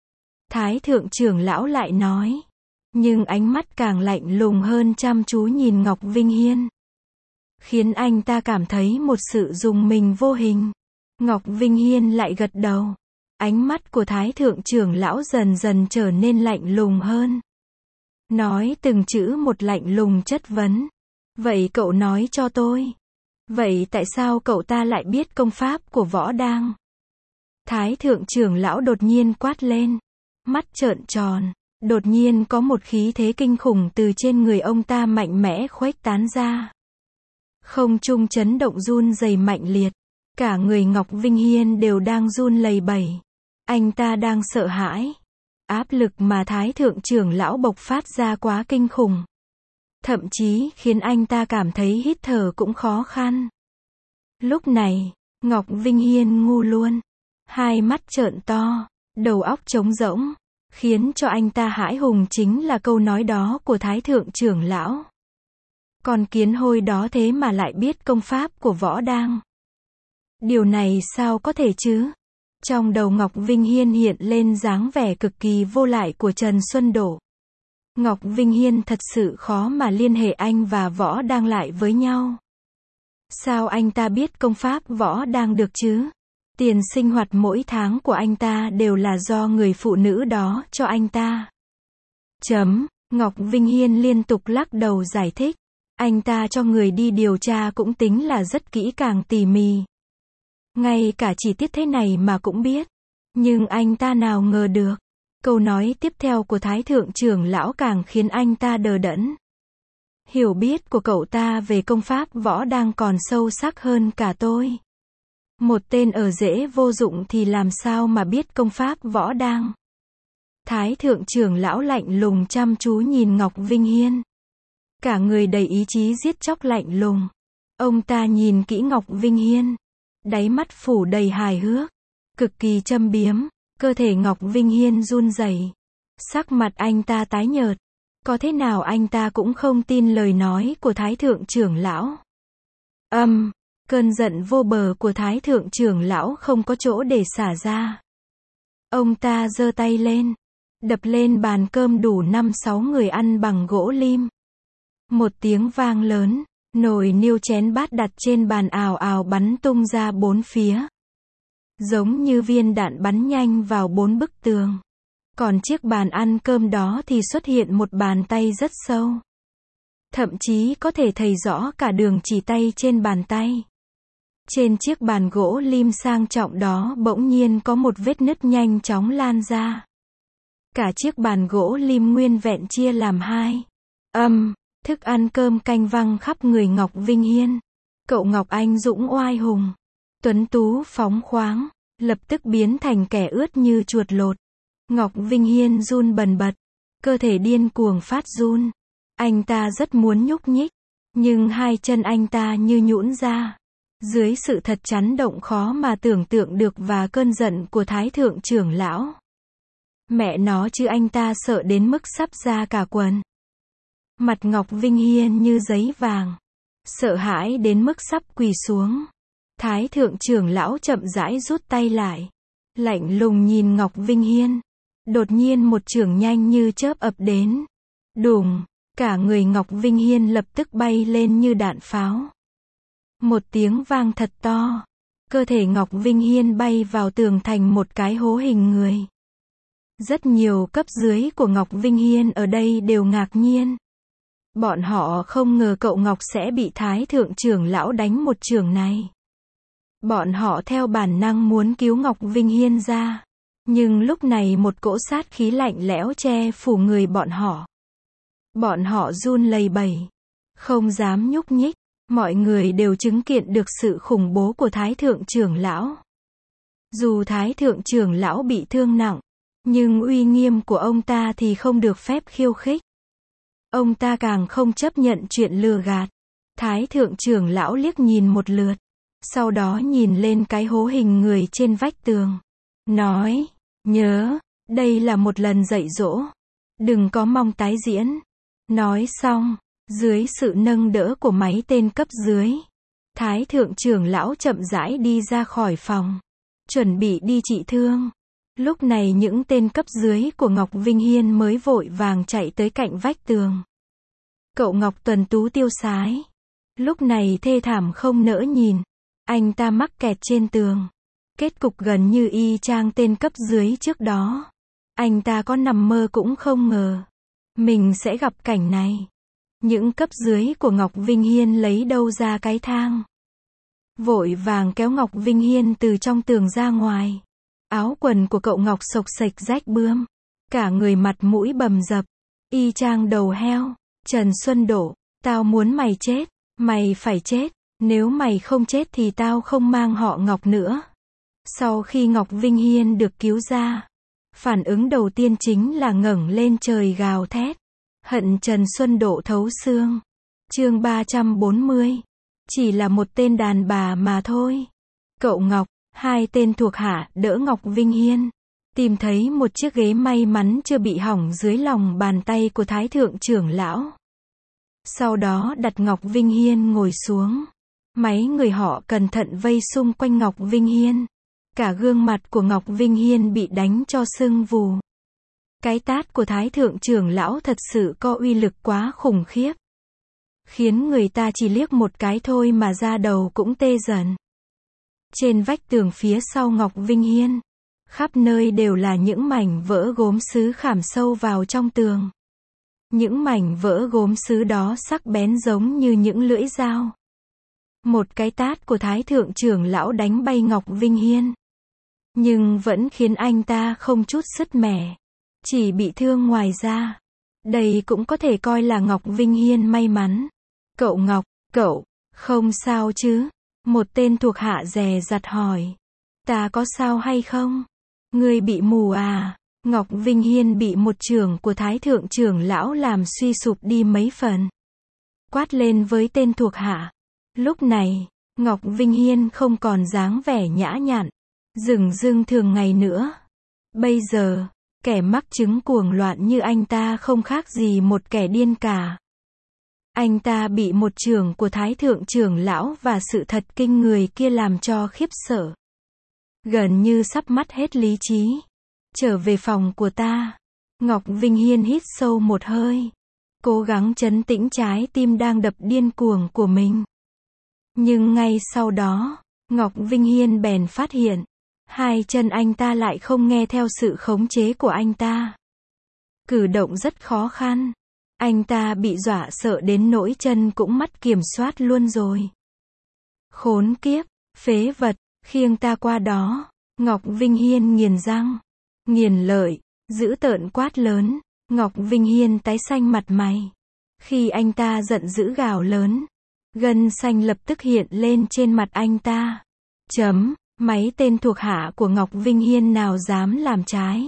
S1: Thái thượng trưởng lão lại nói. Nhưng ánh mắt càng lạnh lùng hơn chăm chú nhìn Ngọc Vinh Hiên. Khiến anh ta cảm thấy một sự rùng mình vô hình. Ngọc Vinh Hiên lại gật đầu. Ánh mắt của Thái thượng trưởng lão dần dần trở nên lạnh lùng hơn. Nói từng chữ một lạnh lùng chất vấn. Vậy cậu nói cho tôi. Vậy tại sao cậu ta lại biết công pháp của Võ Đang? Thái thượng trưởng lão đột nhiên quát lên. Mắt trợn tròn. Đột nhiên có một khí thế kinh khủng từ trên người ông ta mạnh mẽ khuếch tán ra. Không trung chấn động run rẩy mạnh liệt. Cả người Ngọc Vinh Hiên đều đang run lẩy bẩy. Anh ta đang sợ hãi. Áp lực mà Thái thượng trưởng lão bộc phát ra quá kinh khủng. Thậm chí khiến anh ta cảm thấy hít thở cũng khó khăn. Lúc này, Ngọc Vinh Hiên ngu luôn. Hai mắt trợn to, đầu óc trống rỗng. Khiến cho anh ta hãi hùng chính là câu nói đó của Thái thượng trưởng lão. Con kiến hôi đó thế mà lại biết công pháp của Võ Đang. Điều này sao có thể chứ? Trong đầu Ngọc Vinh Hiên hiện lên dáng vẻ cực kỳ vô lại của Trần Xuân Đổ. Ngọc Vinh Hiên thật sự khó mà liên hệ anh và Võ Đang lại với nhau. Sao anh ta biết công pháp Võ Đang được chứ? Tiền sinh hoạt mỗi tháng của anh ta đều là do người phụ nữ đó cho anh ta. Ngọc Vinh Hiên liên tục lắc đầu giải thích. Anh ta cho người đi điều tra cũng tính là rất kỹ càng tỉ mỉ. Ngay cả chi tiết thế này mà cũng biết. Nhưng anh ta nào ngờ được. Câu nói tiếp theo của Thái thượng trưởng lão càng khiến anh ta đờ đẫn. Hiểu biết của cậu ta về công pháp Võ Đang còn sâu sắc hơn cả tôi. Một tên ở rễ vô dụng thì làm sao mà biết công pháp Võ Đang. Thái thượng trưởng lão lạnh lùng chăm chú nhìn Ngọc Vinh Hiên. Cả người đầy ý chí giết chóc lạnh lùng. Ông ta nhìn kỹ Ngọc Vinh Hiên. Đáy mắt phủ đầy hài hước. Cực kỳ châm biếm. Cơ thể Ngọc Vinh Hiên run rẩy. Sắc mặt anh ta tái nhợt. Có thế nào anh ta cũng không tin lời nói của Thái thượng trưởng lão. Cơn giận vô bờ của Thái thượng trưởng lão không có chỗ để xả ra. Ông ta giơ tay lên. Đập lên bàn cơm đủ 5-6 người ăn bằng gỗ lim. Một tiếng vang lớn. Nồi niêu chén bát đặt trên bàn ào ào bắn tung ra bốn phía. Giống như viên đạn bắn nhanh vào 4 bức tường. Còn chiếc bàn ăn cơm đó thì xuất hiện một bàn tay rất sâu. Thậm chí có thể thấy rõ cả đường chỉ tay trên bàn tay. Trên chiếc bàn gỗ lim sang trọng đó bỗng nhiên có một vết nứt nhanh chóng lan ra. Cả chiếc bàn gỗ lim nguyên vẹn chia làm hai. Thức ăn cơm canh văng khắp người Ngọc Vinh Hiên. Cậu Ngọc anh dũng oai hùng. Tuấn tú phóng khoáng. Lập tức biến thành kẻ ướt như chuột lột. Ngọc Vinh Hiên run bần bật. Cơ thể điên cuồng phát run. Anh ta rất muốn nhúc nhích. Nhưng hai chân anh ta như nhũn ra. Dưới sự thật chấn động khó mà tưởng tượng được và cơn giận của Thái thượng trưởng lão. Mẹ nó chứ anh ta sợ đến mức sắp ra cả quần. Mặt Ngọc Vinh Hiên như giấy vàng. Sợ hãi đến mức sắp quỳ xuống. Thái thượng trưởng lão chậm rãi rút tay lại. Lạnh lùng nhìn Ngọc Vinh Hiên. Đột nhiên một chưởng nhanh như chớp ập đến. Đùng, cả người Ngọc Vinh Hiên lập tức bay lên như đạn pháo. Một tiếng vang thật to. Cơ thể Ngọc Vinh Hiên bay vào tường thành một cái hố hình người. Rất nhiều cấp dưới của Ngọc Vinh Hiên ở đây đều ngạc nhiên. Bọn họ không ngờ cậu Ngọc sẽ bị Thái thượng trưởng lão đánh một chưởng này. Bọn họ theo bản năng muốn cứu Ngọc Vinh Hiên ra. Nhưng lúc này một cỗ sát khí lạnh lẽo che phủ người bọn họ. Bọn họ run lẩy bẩy. Không dám nhúc nhích. Mọi người đều chứng kiến được sự khủng bố của Thái thượng trưởng lão. Dù Thái thượng trưởng lão bị thương nặng. Nhưng uy nghiêm của ông ta thì không được phép khiêu khích. Ông ta càng không chấp nhận chuyện lừa gạt. Thái thượng trưởng lão liếc nhìn một lượt. Sau đó nhìn lên cái hố hình người trên vách tường. Nói, nhớ, đây là một lần dạy dỗ. Đừng có mong tái diễn. Nói xong, dưới sự nâng đỡ của mấy tên cấp dưới. Thái thượng trưởng lão chậm rãi đi ra khỏi phòng. Chuẩn bị đi trị thương. Lúc này những tên cấp dưới của Ngọc Vinh Hiên mới vội vàng chạy tới cạnh vách tường. Cậu Ngọc tuần tú tiêu sái. Lúc này thê thảm không nỡ nhìn. Anh ta mắc kẹt trên tường. Kết cục gần như y chang tên cấp dưới trước đó. Anh ta có nằm mơ cũng không ngờ mình sẽ gặp cảnh này. Những cấp dưới của Ngọc Vinh Hiên lấy đâu ra cái thang. Vội vàng kéo Ngọc Vinh Hiên từ trong tường ra ngoài. Áo quần của cậu Ngọc xộc xệch rách bươm. Cả người mặt mũi bầm dập. Y chang đầu heo. Trần Xuân Đổ, tao muốn mày chết. Mày phải chết. Nếu mày không chết thì tao không mang họ Ngọc nữa. Sau khi Ngọc Vinh Hiên được cứu ra, phản ứng đầu tiên chính là ngẩng lên trời gào thét. Hận Trần Xuân Đổ thấu xương. Chương 340. Chỉ là một tên đàn bà mà thôi. Cậu Ngọc, hai tên thuộc hạ đỡ Ngọc Vinh Hiên. Tìm thấy một chiếc ghế may mắn chưa bị hỏng dưới lòng bàn tay của Thái Thượng trưởng lão. Sau đó đặt Ngọc Vinh Hiên ngồi xuống. Mấy người họ cẩn thận vây xung quanh Ngọc Vinh Hiên. Cả gương mặt của Ngọc Vinh Hiên bị đánh cho sưng vù. Cái tát của Thái Thượng trưởng lão thật sự có uy lực quá khủng khiếp. Khiến người ta chỉ liếc một cái thôi mà da đầu cũng tê dần. Trên vách tường phía sau Ngọc Vinh Hiên, khắp nơi đều là những mảnh vỡ gốm sứ khảm sâu vào trong tường. Những mảnh vỡ gốm sứ đó sắc bén giống như những lưỡi dao. Một cái tát của Thái Thượng trưởng lão đánh bay Ngọc Vinh Hiên. Nhưng vẫn khiến anh ta không chút sứt mẻ. Chỉ bị thương ngoài da. Đây cũng có thể coi là Ngọc Vinh Hiên may mắn. Cậu Ngọc, cậu, không sao chứ? Một tên thuộc hạ dè dặt hỏi. Ta có sao hay không? Ngươi bị mù à? Ngọc Vinh Hiên bị một chưởng của Thái Thượng trưởng lão làm suy sụp đi mấy phần. Quát lên với tên thuộc hạ. Lúc này, Ngọc Vinh Hiên không còn dáng vẻ nhã nhặn, dửng dưng thường ngày nữa. Bây giờ, kẻ mắc chứng cuồng loạn như anh ta không khác gì một kẻ điên cả. Anh ta bị một chưởng của Thái Thượng trưởng lão và sự thật kinh người kia làm cho khiếp sợ. Gần như sắp mất hết lý trí. Trở về phòng của ta. Ngọc Vinh Hiên hít sâu một hơi. Cố gắng trấn tĩnh trái tim đang đập điên cuồng của mình. Nhưng ngay sau đó, Ngọc Vinh Hiên bèn phát hiện. Hai chân anh ta lại không nghe theo sự khống chế của anh ta. Cử động rất khó khăn. Anh ta bị dọa sợ đến nỗi chân cũng mất kiểm soát luôn rồi. Khốn kiếp, phế vật, khiêng ta qua đó. Ngọc Vinh Hiên nghiền răng, nghiền lợi, dữ tợn quát lớn. Ngọc Vinh Hiên tái xanh mặt mày. Khi anh ta giận dữ gào lớn, gân xanh lập tức hiện lên trên mặt anh ta. Mấy tên thuộc hạ của Ngọc Vinh Hiên nào dám làm trái.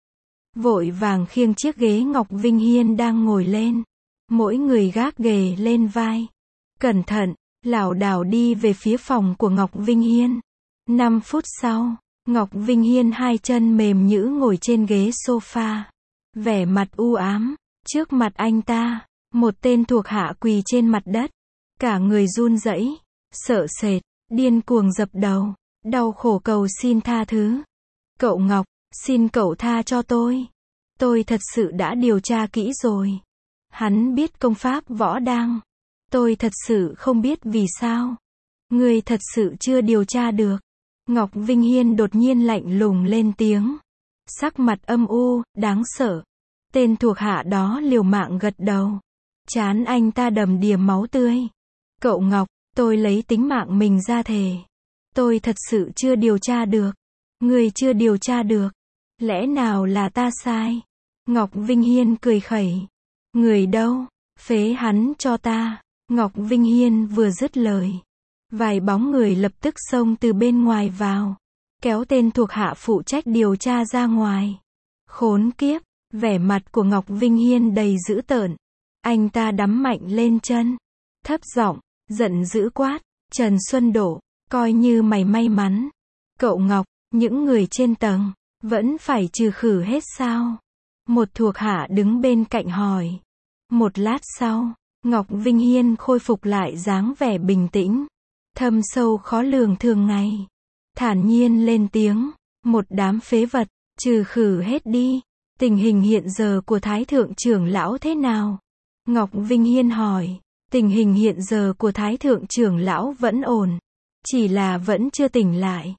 S1: Vội vàng khiêng chiếc ghế Ngọc Vinh Hiên đang ngồi lên. Mỗi người gác ghề lên vai. Cẩn thận, lảo đảo đi về phía phòng của Ngọc Vinh Hiên. 5 phút sau, Ngọc Vinh Hiên hai chân mềm nhũn ngồi trên ghế sofa. Vẻ mặt u ám. Trước mặt anh ta, một tên thuộc hạ quỳ trên mặt đất. Cả người run rẩy, sợ sệt, điên cuồng dập đầu, đau khổ cầu xin tha thứ. Cậu Ngọc, xin cậu tha cho tôi. Tôi thật sự đã điều tra kỹ rồi. Hắn biết công pháp võ đăng. Tôi thật sự không biết vì sao. Ngươi thật sự chưa điều tra được. Ngọc Vinh Hiên đột nhiên lạnh lùng lên tiếng. Sắc mặt âm u, đáng sợ. Tên thuộc hạ đó liều mạng gật đầu. Trán anh ta đầm đìa máu tươi. Cậu Ngọc, tôi lấy tính mạng mình ra thề. Tôi thật sự chưa điều tra được. Ngươi chưa điều tra được. Lẽ nào là ta sai? Ngọc Vinh Hiên cười khẩy. Người đâu? Phế hắn cho ta. Ngọc Vinh Hiên vừa dứt lời. Vài bóng người lập tức xông từ bên ngoài vào. Kéo tên thuộc hạ phụ trách điều tra ra ngoài. Khốn kiếp, vẻ mặt của Ngọc Vinh Hiên đầy dữ tợn. Anh ta đấm mạnh lên chân. Thấp giọng, giận dữ quát. Trần Xuân Đổ, coi như mày may mắn. Cậu Ngọc, những người trên tầng, vẫn phải trừ khử hết sao? Một thuộc hạ đứng bên cạnh hỏi. Một lát sau, Ngọc Vinh Hiên khôi phục lại dáng vẻ bình tĩnh. Thâm sâu khó lường thường ngày. Thản nhiên lên tiếng. Một đám phế vật, trừ khử hết đi. Tình hình hiện giờ của Thái Thượng trưởng lão thế nào? Ngọc Vinh Hiên hỏi. Tình hình hiện giờ của Thái Thượng trưởng lão vẫn ổn. Chỉ là vẫn chưa tỉnh lại.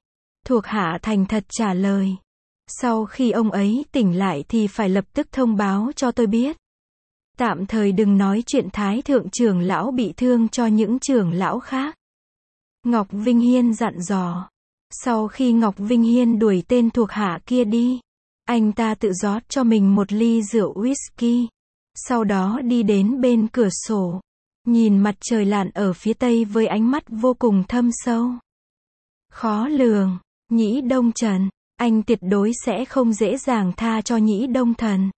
S1: Thuộc hạ thành thật trả lời. Sau khi ông ấy tỉnh lại thì phải lập tức thông báo cho tôi biết. Tạm thời đừng nói chuyện Thái thượng trưởng lão bị thương cho những trưởng lão khác. Ngọc Vinh Hiên dặn dò. Sau khi Ngọc Vinh Hiên đuổi tên thuộc hạ kia đi, anh ta tự rót cho mình một ly rượu whisky. Sau đó đi đến bên cửa sổ, nhìn mặt trời lặn ở phía tây với ánh mắt vô cùng thâm sâu. Khó lường, Nhĩ Đông Trần, anh tuyệt đối sẽ không dễ dàng tha cho Nhĩ Đông Thần.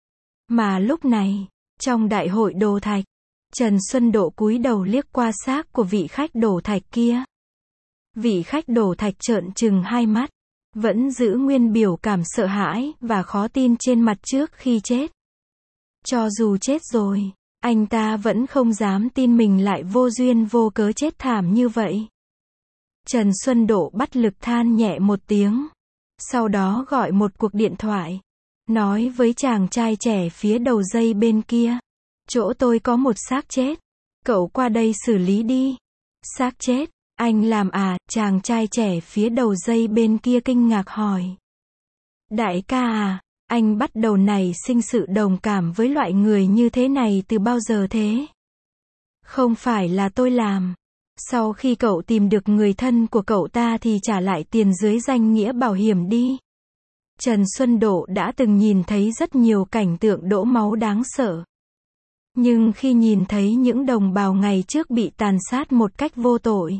S1: Mà lúc này, trong đại hội đồ thạch, Trần Xuân Độ cúi đầu liếc qua xác của vị khách đổ thạch kia. Vị khách đổ thạch trợn trừng hai mắt, vẫn giữ nguyên biểu cảm sợ hãi và khó tin trên mặt trước khi chết. Cho dù chết rồi, anh ta vẫn không dám tin mình lại vô duyên vô cớ chết thảm như vậy. Trần Xuân Độ bất lực than nhẹ một tiếng. Sau đó gọi một cuộc điện thoại. Nói với chàng trai trẻ phía đầu dây bên kia. Chỗ tôi có một xác chết. Cậu qua đây xử lý đi. Xác chết? Anh làm à? Chàng trai trẻ phía đầu dây bên kia kinh ngạc hỏi. Đại ca à, anh bắt đầu nảy sinh sự đồng cảm với loại người như thế này từ bao giờ thế? Không phải là tôi làm. Sau khi cậu tìm được người thân của cậu ta thì trả lại tiền dưới danh nghĩa bảo hiểm đi. Trần Xuân Độ đã từng nhìn thấy rất nhiều cảnh tượng đổ máu đáng sợ. Nhưng khi nhìn thấy những đồng bào ngày trước bị tàn sát một cách vô tội,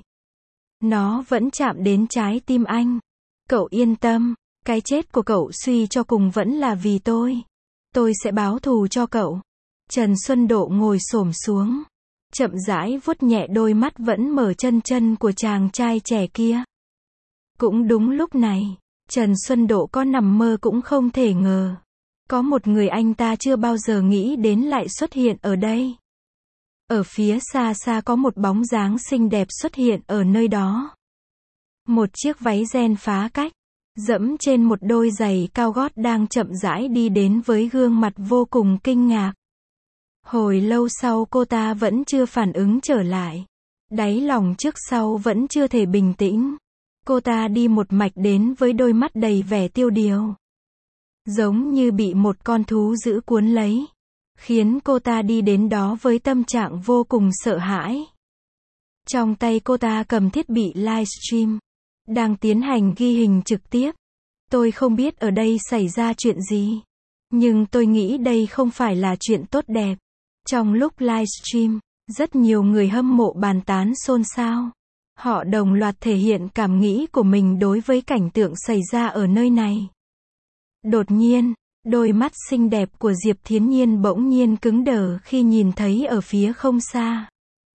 S1: nó vẫn chạm đến trái tim anh. Cậu yên tâm, cái chết của cậu suy cho cùng vẫn là vì tôi. Tôi sẽ báo thù cho cậu. Trần Xuân Độ ngồi xổm xuống, chậm rãi vuốt nhẹ đôi mắt vẫn mở chân chân của chàng trai trẻ kia. Cũng đúng lúc này, Trần Xuân Độ có nằm mơ cũng không thể ngờ. Có một người anh ta chưa bao giờ nghĩ đến lại xuất hiện ở đây. Ở phía xa xa có một bóng dáng xinh đẹp xuất hiện ở nơi đó. Một chiếc váy ren phá cách, dẫm trên một đôi giày cao gót đang chậm rãi đi đến với gương mặt vô cùng kinh ngạc. Hồi lâu sau cô ta vẫn chưa phản ứng trở lại. Đáy lòng trước sau vẫn chưa thể bình tĩnh. Cô ta đi một mạch đến với đôi mắt đầy vẻ tiêu điều. Giống như bị một con thú dữ cuốn lấy. Khiến cô ta đi đến đó với tâm trạng vô cùng sợ hãi. Trong tay cô ta cầm thiết bị livestream. Đang tiến hành ghi hình trực tiếp. Tôi không biết ở đây xảy ra chuyện gì. Nhưng tôi nghĩ đây không phải là chuyện tốt đẹp. Trong lúc livestream, rất nhiều người hâm mộ bàn tán xôn xao. Họ đồng loạt thể hiện cảm nghĩ của mình đối với cảnh tượng xảy ra ở nơi này. Đột nhiên, đôi mắt xinh đẹp của Diệp Thiến Nhiên bỗng nhiên cứng đờ khi nhìn thấy ở phía không xa.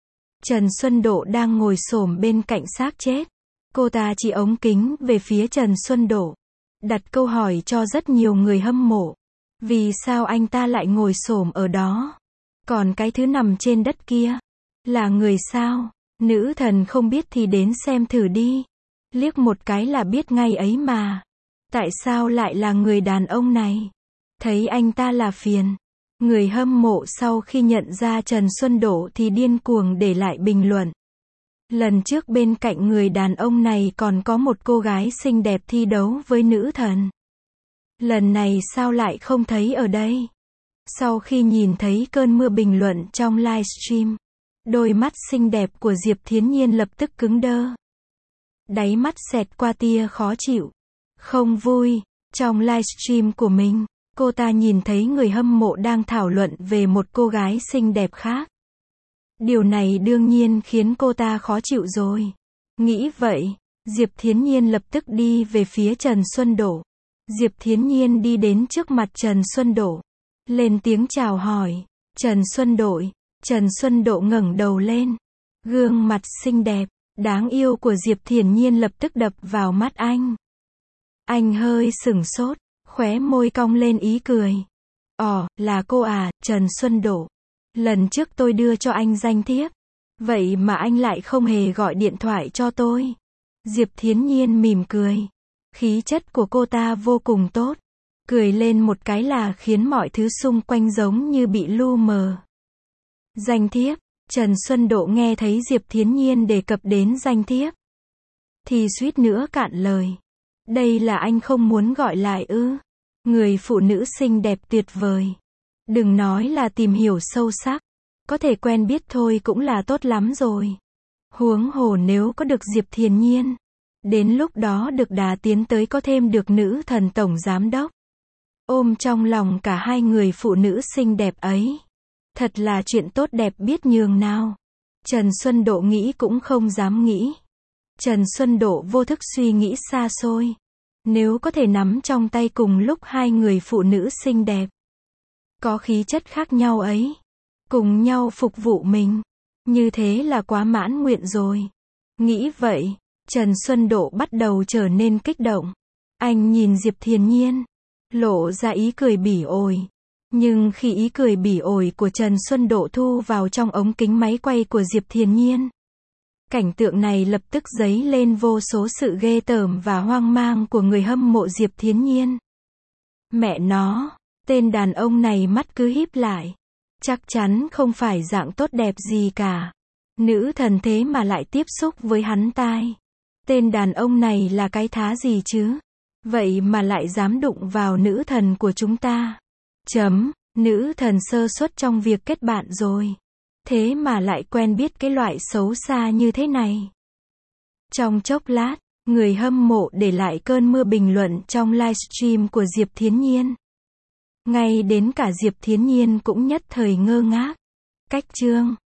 S1: Trần Xuân Độ đang ngồi xổm bên cạnh xác chết. Cô ta chỉ ống kính về phía Trần Xuân Độ, đặt câu hỏi cho rất nhiều người hâm mộ. Vì sao anh ta lại ngồi xổm ở đó? Còn cái thứ nằm trên đất kia, là người sao? Nữ thần không biết thì đến xem thử đi. Liếc một cái là biết ngay ấy mà. Tại sao lại là người đàn ông này? Thấy anh ta là phiền. Người hâm mộ sau khi nhận ra Trần Xuân Độ thì điên cuồng để lại bình luận. Lần trước bên cạnh người đàn ông này còn có một cô gái xinh đẹp thi đấu với nữ thần. Lần này sao lại không thấy ở đây? Sau khi nhìn thấy cơn mưa bình luận trong livestream, đôi mắt xinh đẹp của Diệp Thiến Nhiên lập tức cứng đơ. Đáy mắt xẹt qua tia khó chịu, không vui. Trong livestream của mình, cô ta nhìn thấy người hâm mộ đang thảo luận về một cô gái xinh đẹp khác. Điều này đương nhiên khiến cô ta khó chịu rồi. Nghĩ vậy, Diệp Thiến Nhiên lập tức đi về phía Trần Xuân Độ. Diệp Thiến Nhiên đi đến trước mặt Trần Xuân Độ, lên tiếng chào hỏi. Trần Xuân Độ. Trần Xuân Độ ngẩng đầu lên. Gương mặt xinh đẹp, đáng yêu của Diệp Thiến Nhiên lập tức đập vào mắt anh. Anh hơi sửng sốt, khóe môi cong lên ý cười. Là cô à, Trần Xuân Độ. Lần trước tôi đưa cho anh danh thiếp. Vậy mà anh lại không hề gọi điện thoại cho tôi. Diệp Thiến Nhiên mỉm cười. Khí chất của cô ta vô cùng tốt. Cười lên một cái là khiến mọi thứ xung quanh giống như bị lu mờ. Danh thiếp. Trần Xuân Độ nghe thấy Diệp Thiến Nhiên đề cập đến danh thiếp thì suýt nữa cạn lời. Đây là anh không muốn gọi lại ư? Người phụ nữ xinh đẹp tuyệt vời. Đừng nói là tìm hiểu sâu sắc. Có thể quen biết thôi cũng là tốt lắm rồi. Huống hồ nếu có được Diệp Thiền Nhiên. Đến lúc đó được đà tiến tới có thêm được nữ thần tổng giám đốc. Ôm trong lòng cả hai người phụ nữ xinh đẹp ấy. Thật là chuyện tốt đẹp biết nhường nào. Trần Xuân Độ nghĩ cũng không dám nghĩ. Trần Xuân Độ vô thức suy nghĩ xa xôi. Nếu có thể nắm trong tay cùng lúc hai người phụ nữ xinh đẹp. Có khí chất khác nhau ấy. Cùng nhau phục vụ mình. Như thế là quá mãn nguyện rồi. Nghĩ vậy, Trần Xuân Độ bắt đầu trở nên kích động. Anh nhìn Diệp Thiền Nhiên. Lộ ra ý cười bỉ ổi. Nhưng khi ý cười bỉ ổi của Trần Xuân Độ thu vào trong ống kính máy quay của Diệp Thiền Nhiên. Cảnh tượng này lập tức dấy lên vô số sự ghê tởm và hoang mang của người hâm mộ Diệp Thiền Nhiên. Mẹ nó, tên đàn ông này mắt cứ híp lại. Chắc chắn không phải dạng tốt đẹp gì cả. Nữ thần thế mà lại tiếp xúc với hắn tai. Tên đàn ông này là cái thá gì chứ? Vậy mà lại dám đụng vào nữ thần của chúng ta. Nữ thần sơ suất trong việc kết bạn rồi. Thế mà lại quen biết cái loại xấu xa như thế này. Trong chốc lát, người hâm mộ để lại cơn mưa bình luận trong livestream của Diệp Thiến Nhiên. Ngay đến cả Diệp Thiến Nhiên cũng nhất thời ngơ ngác. Cách chương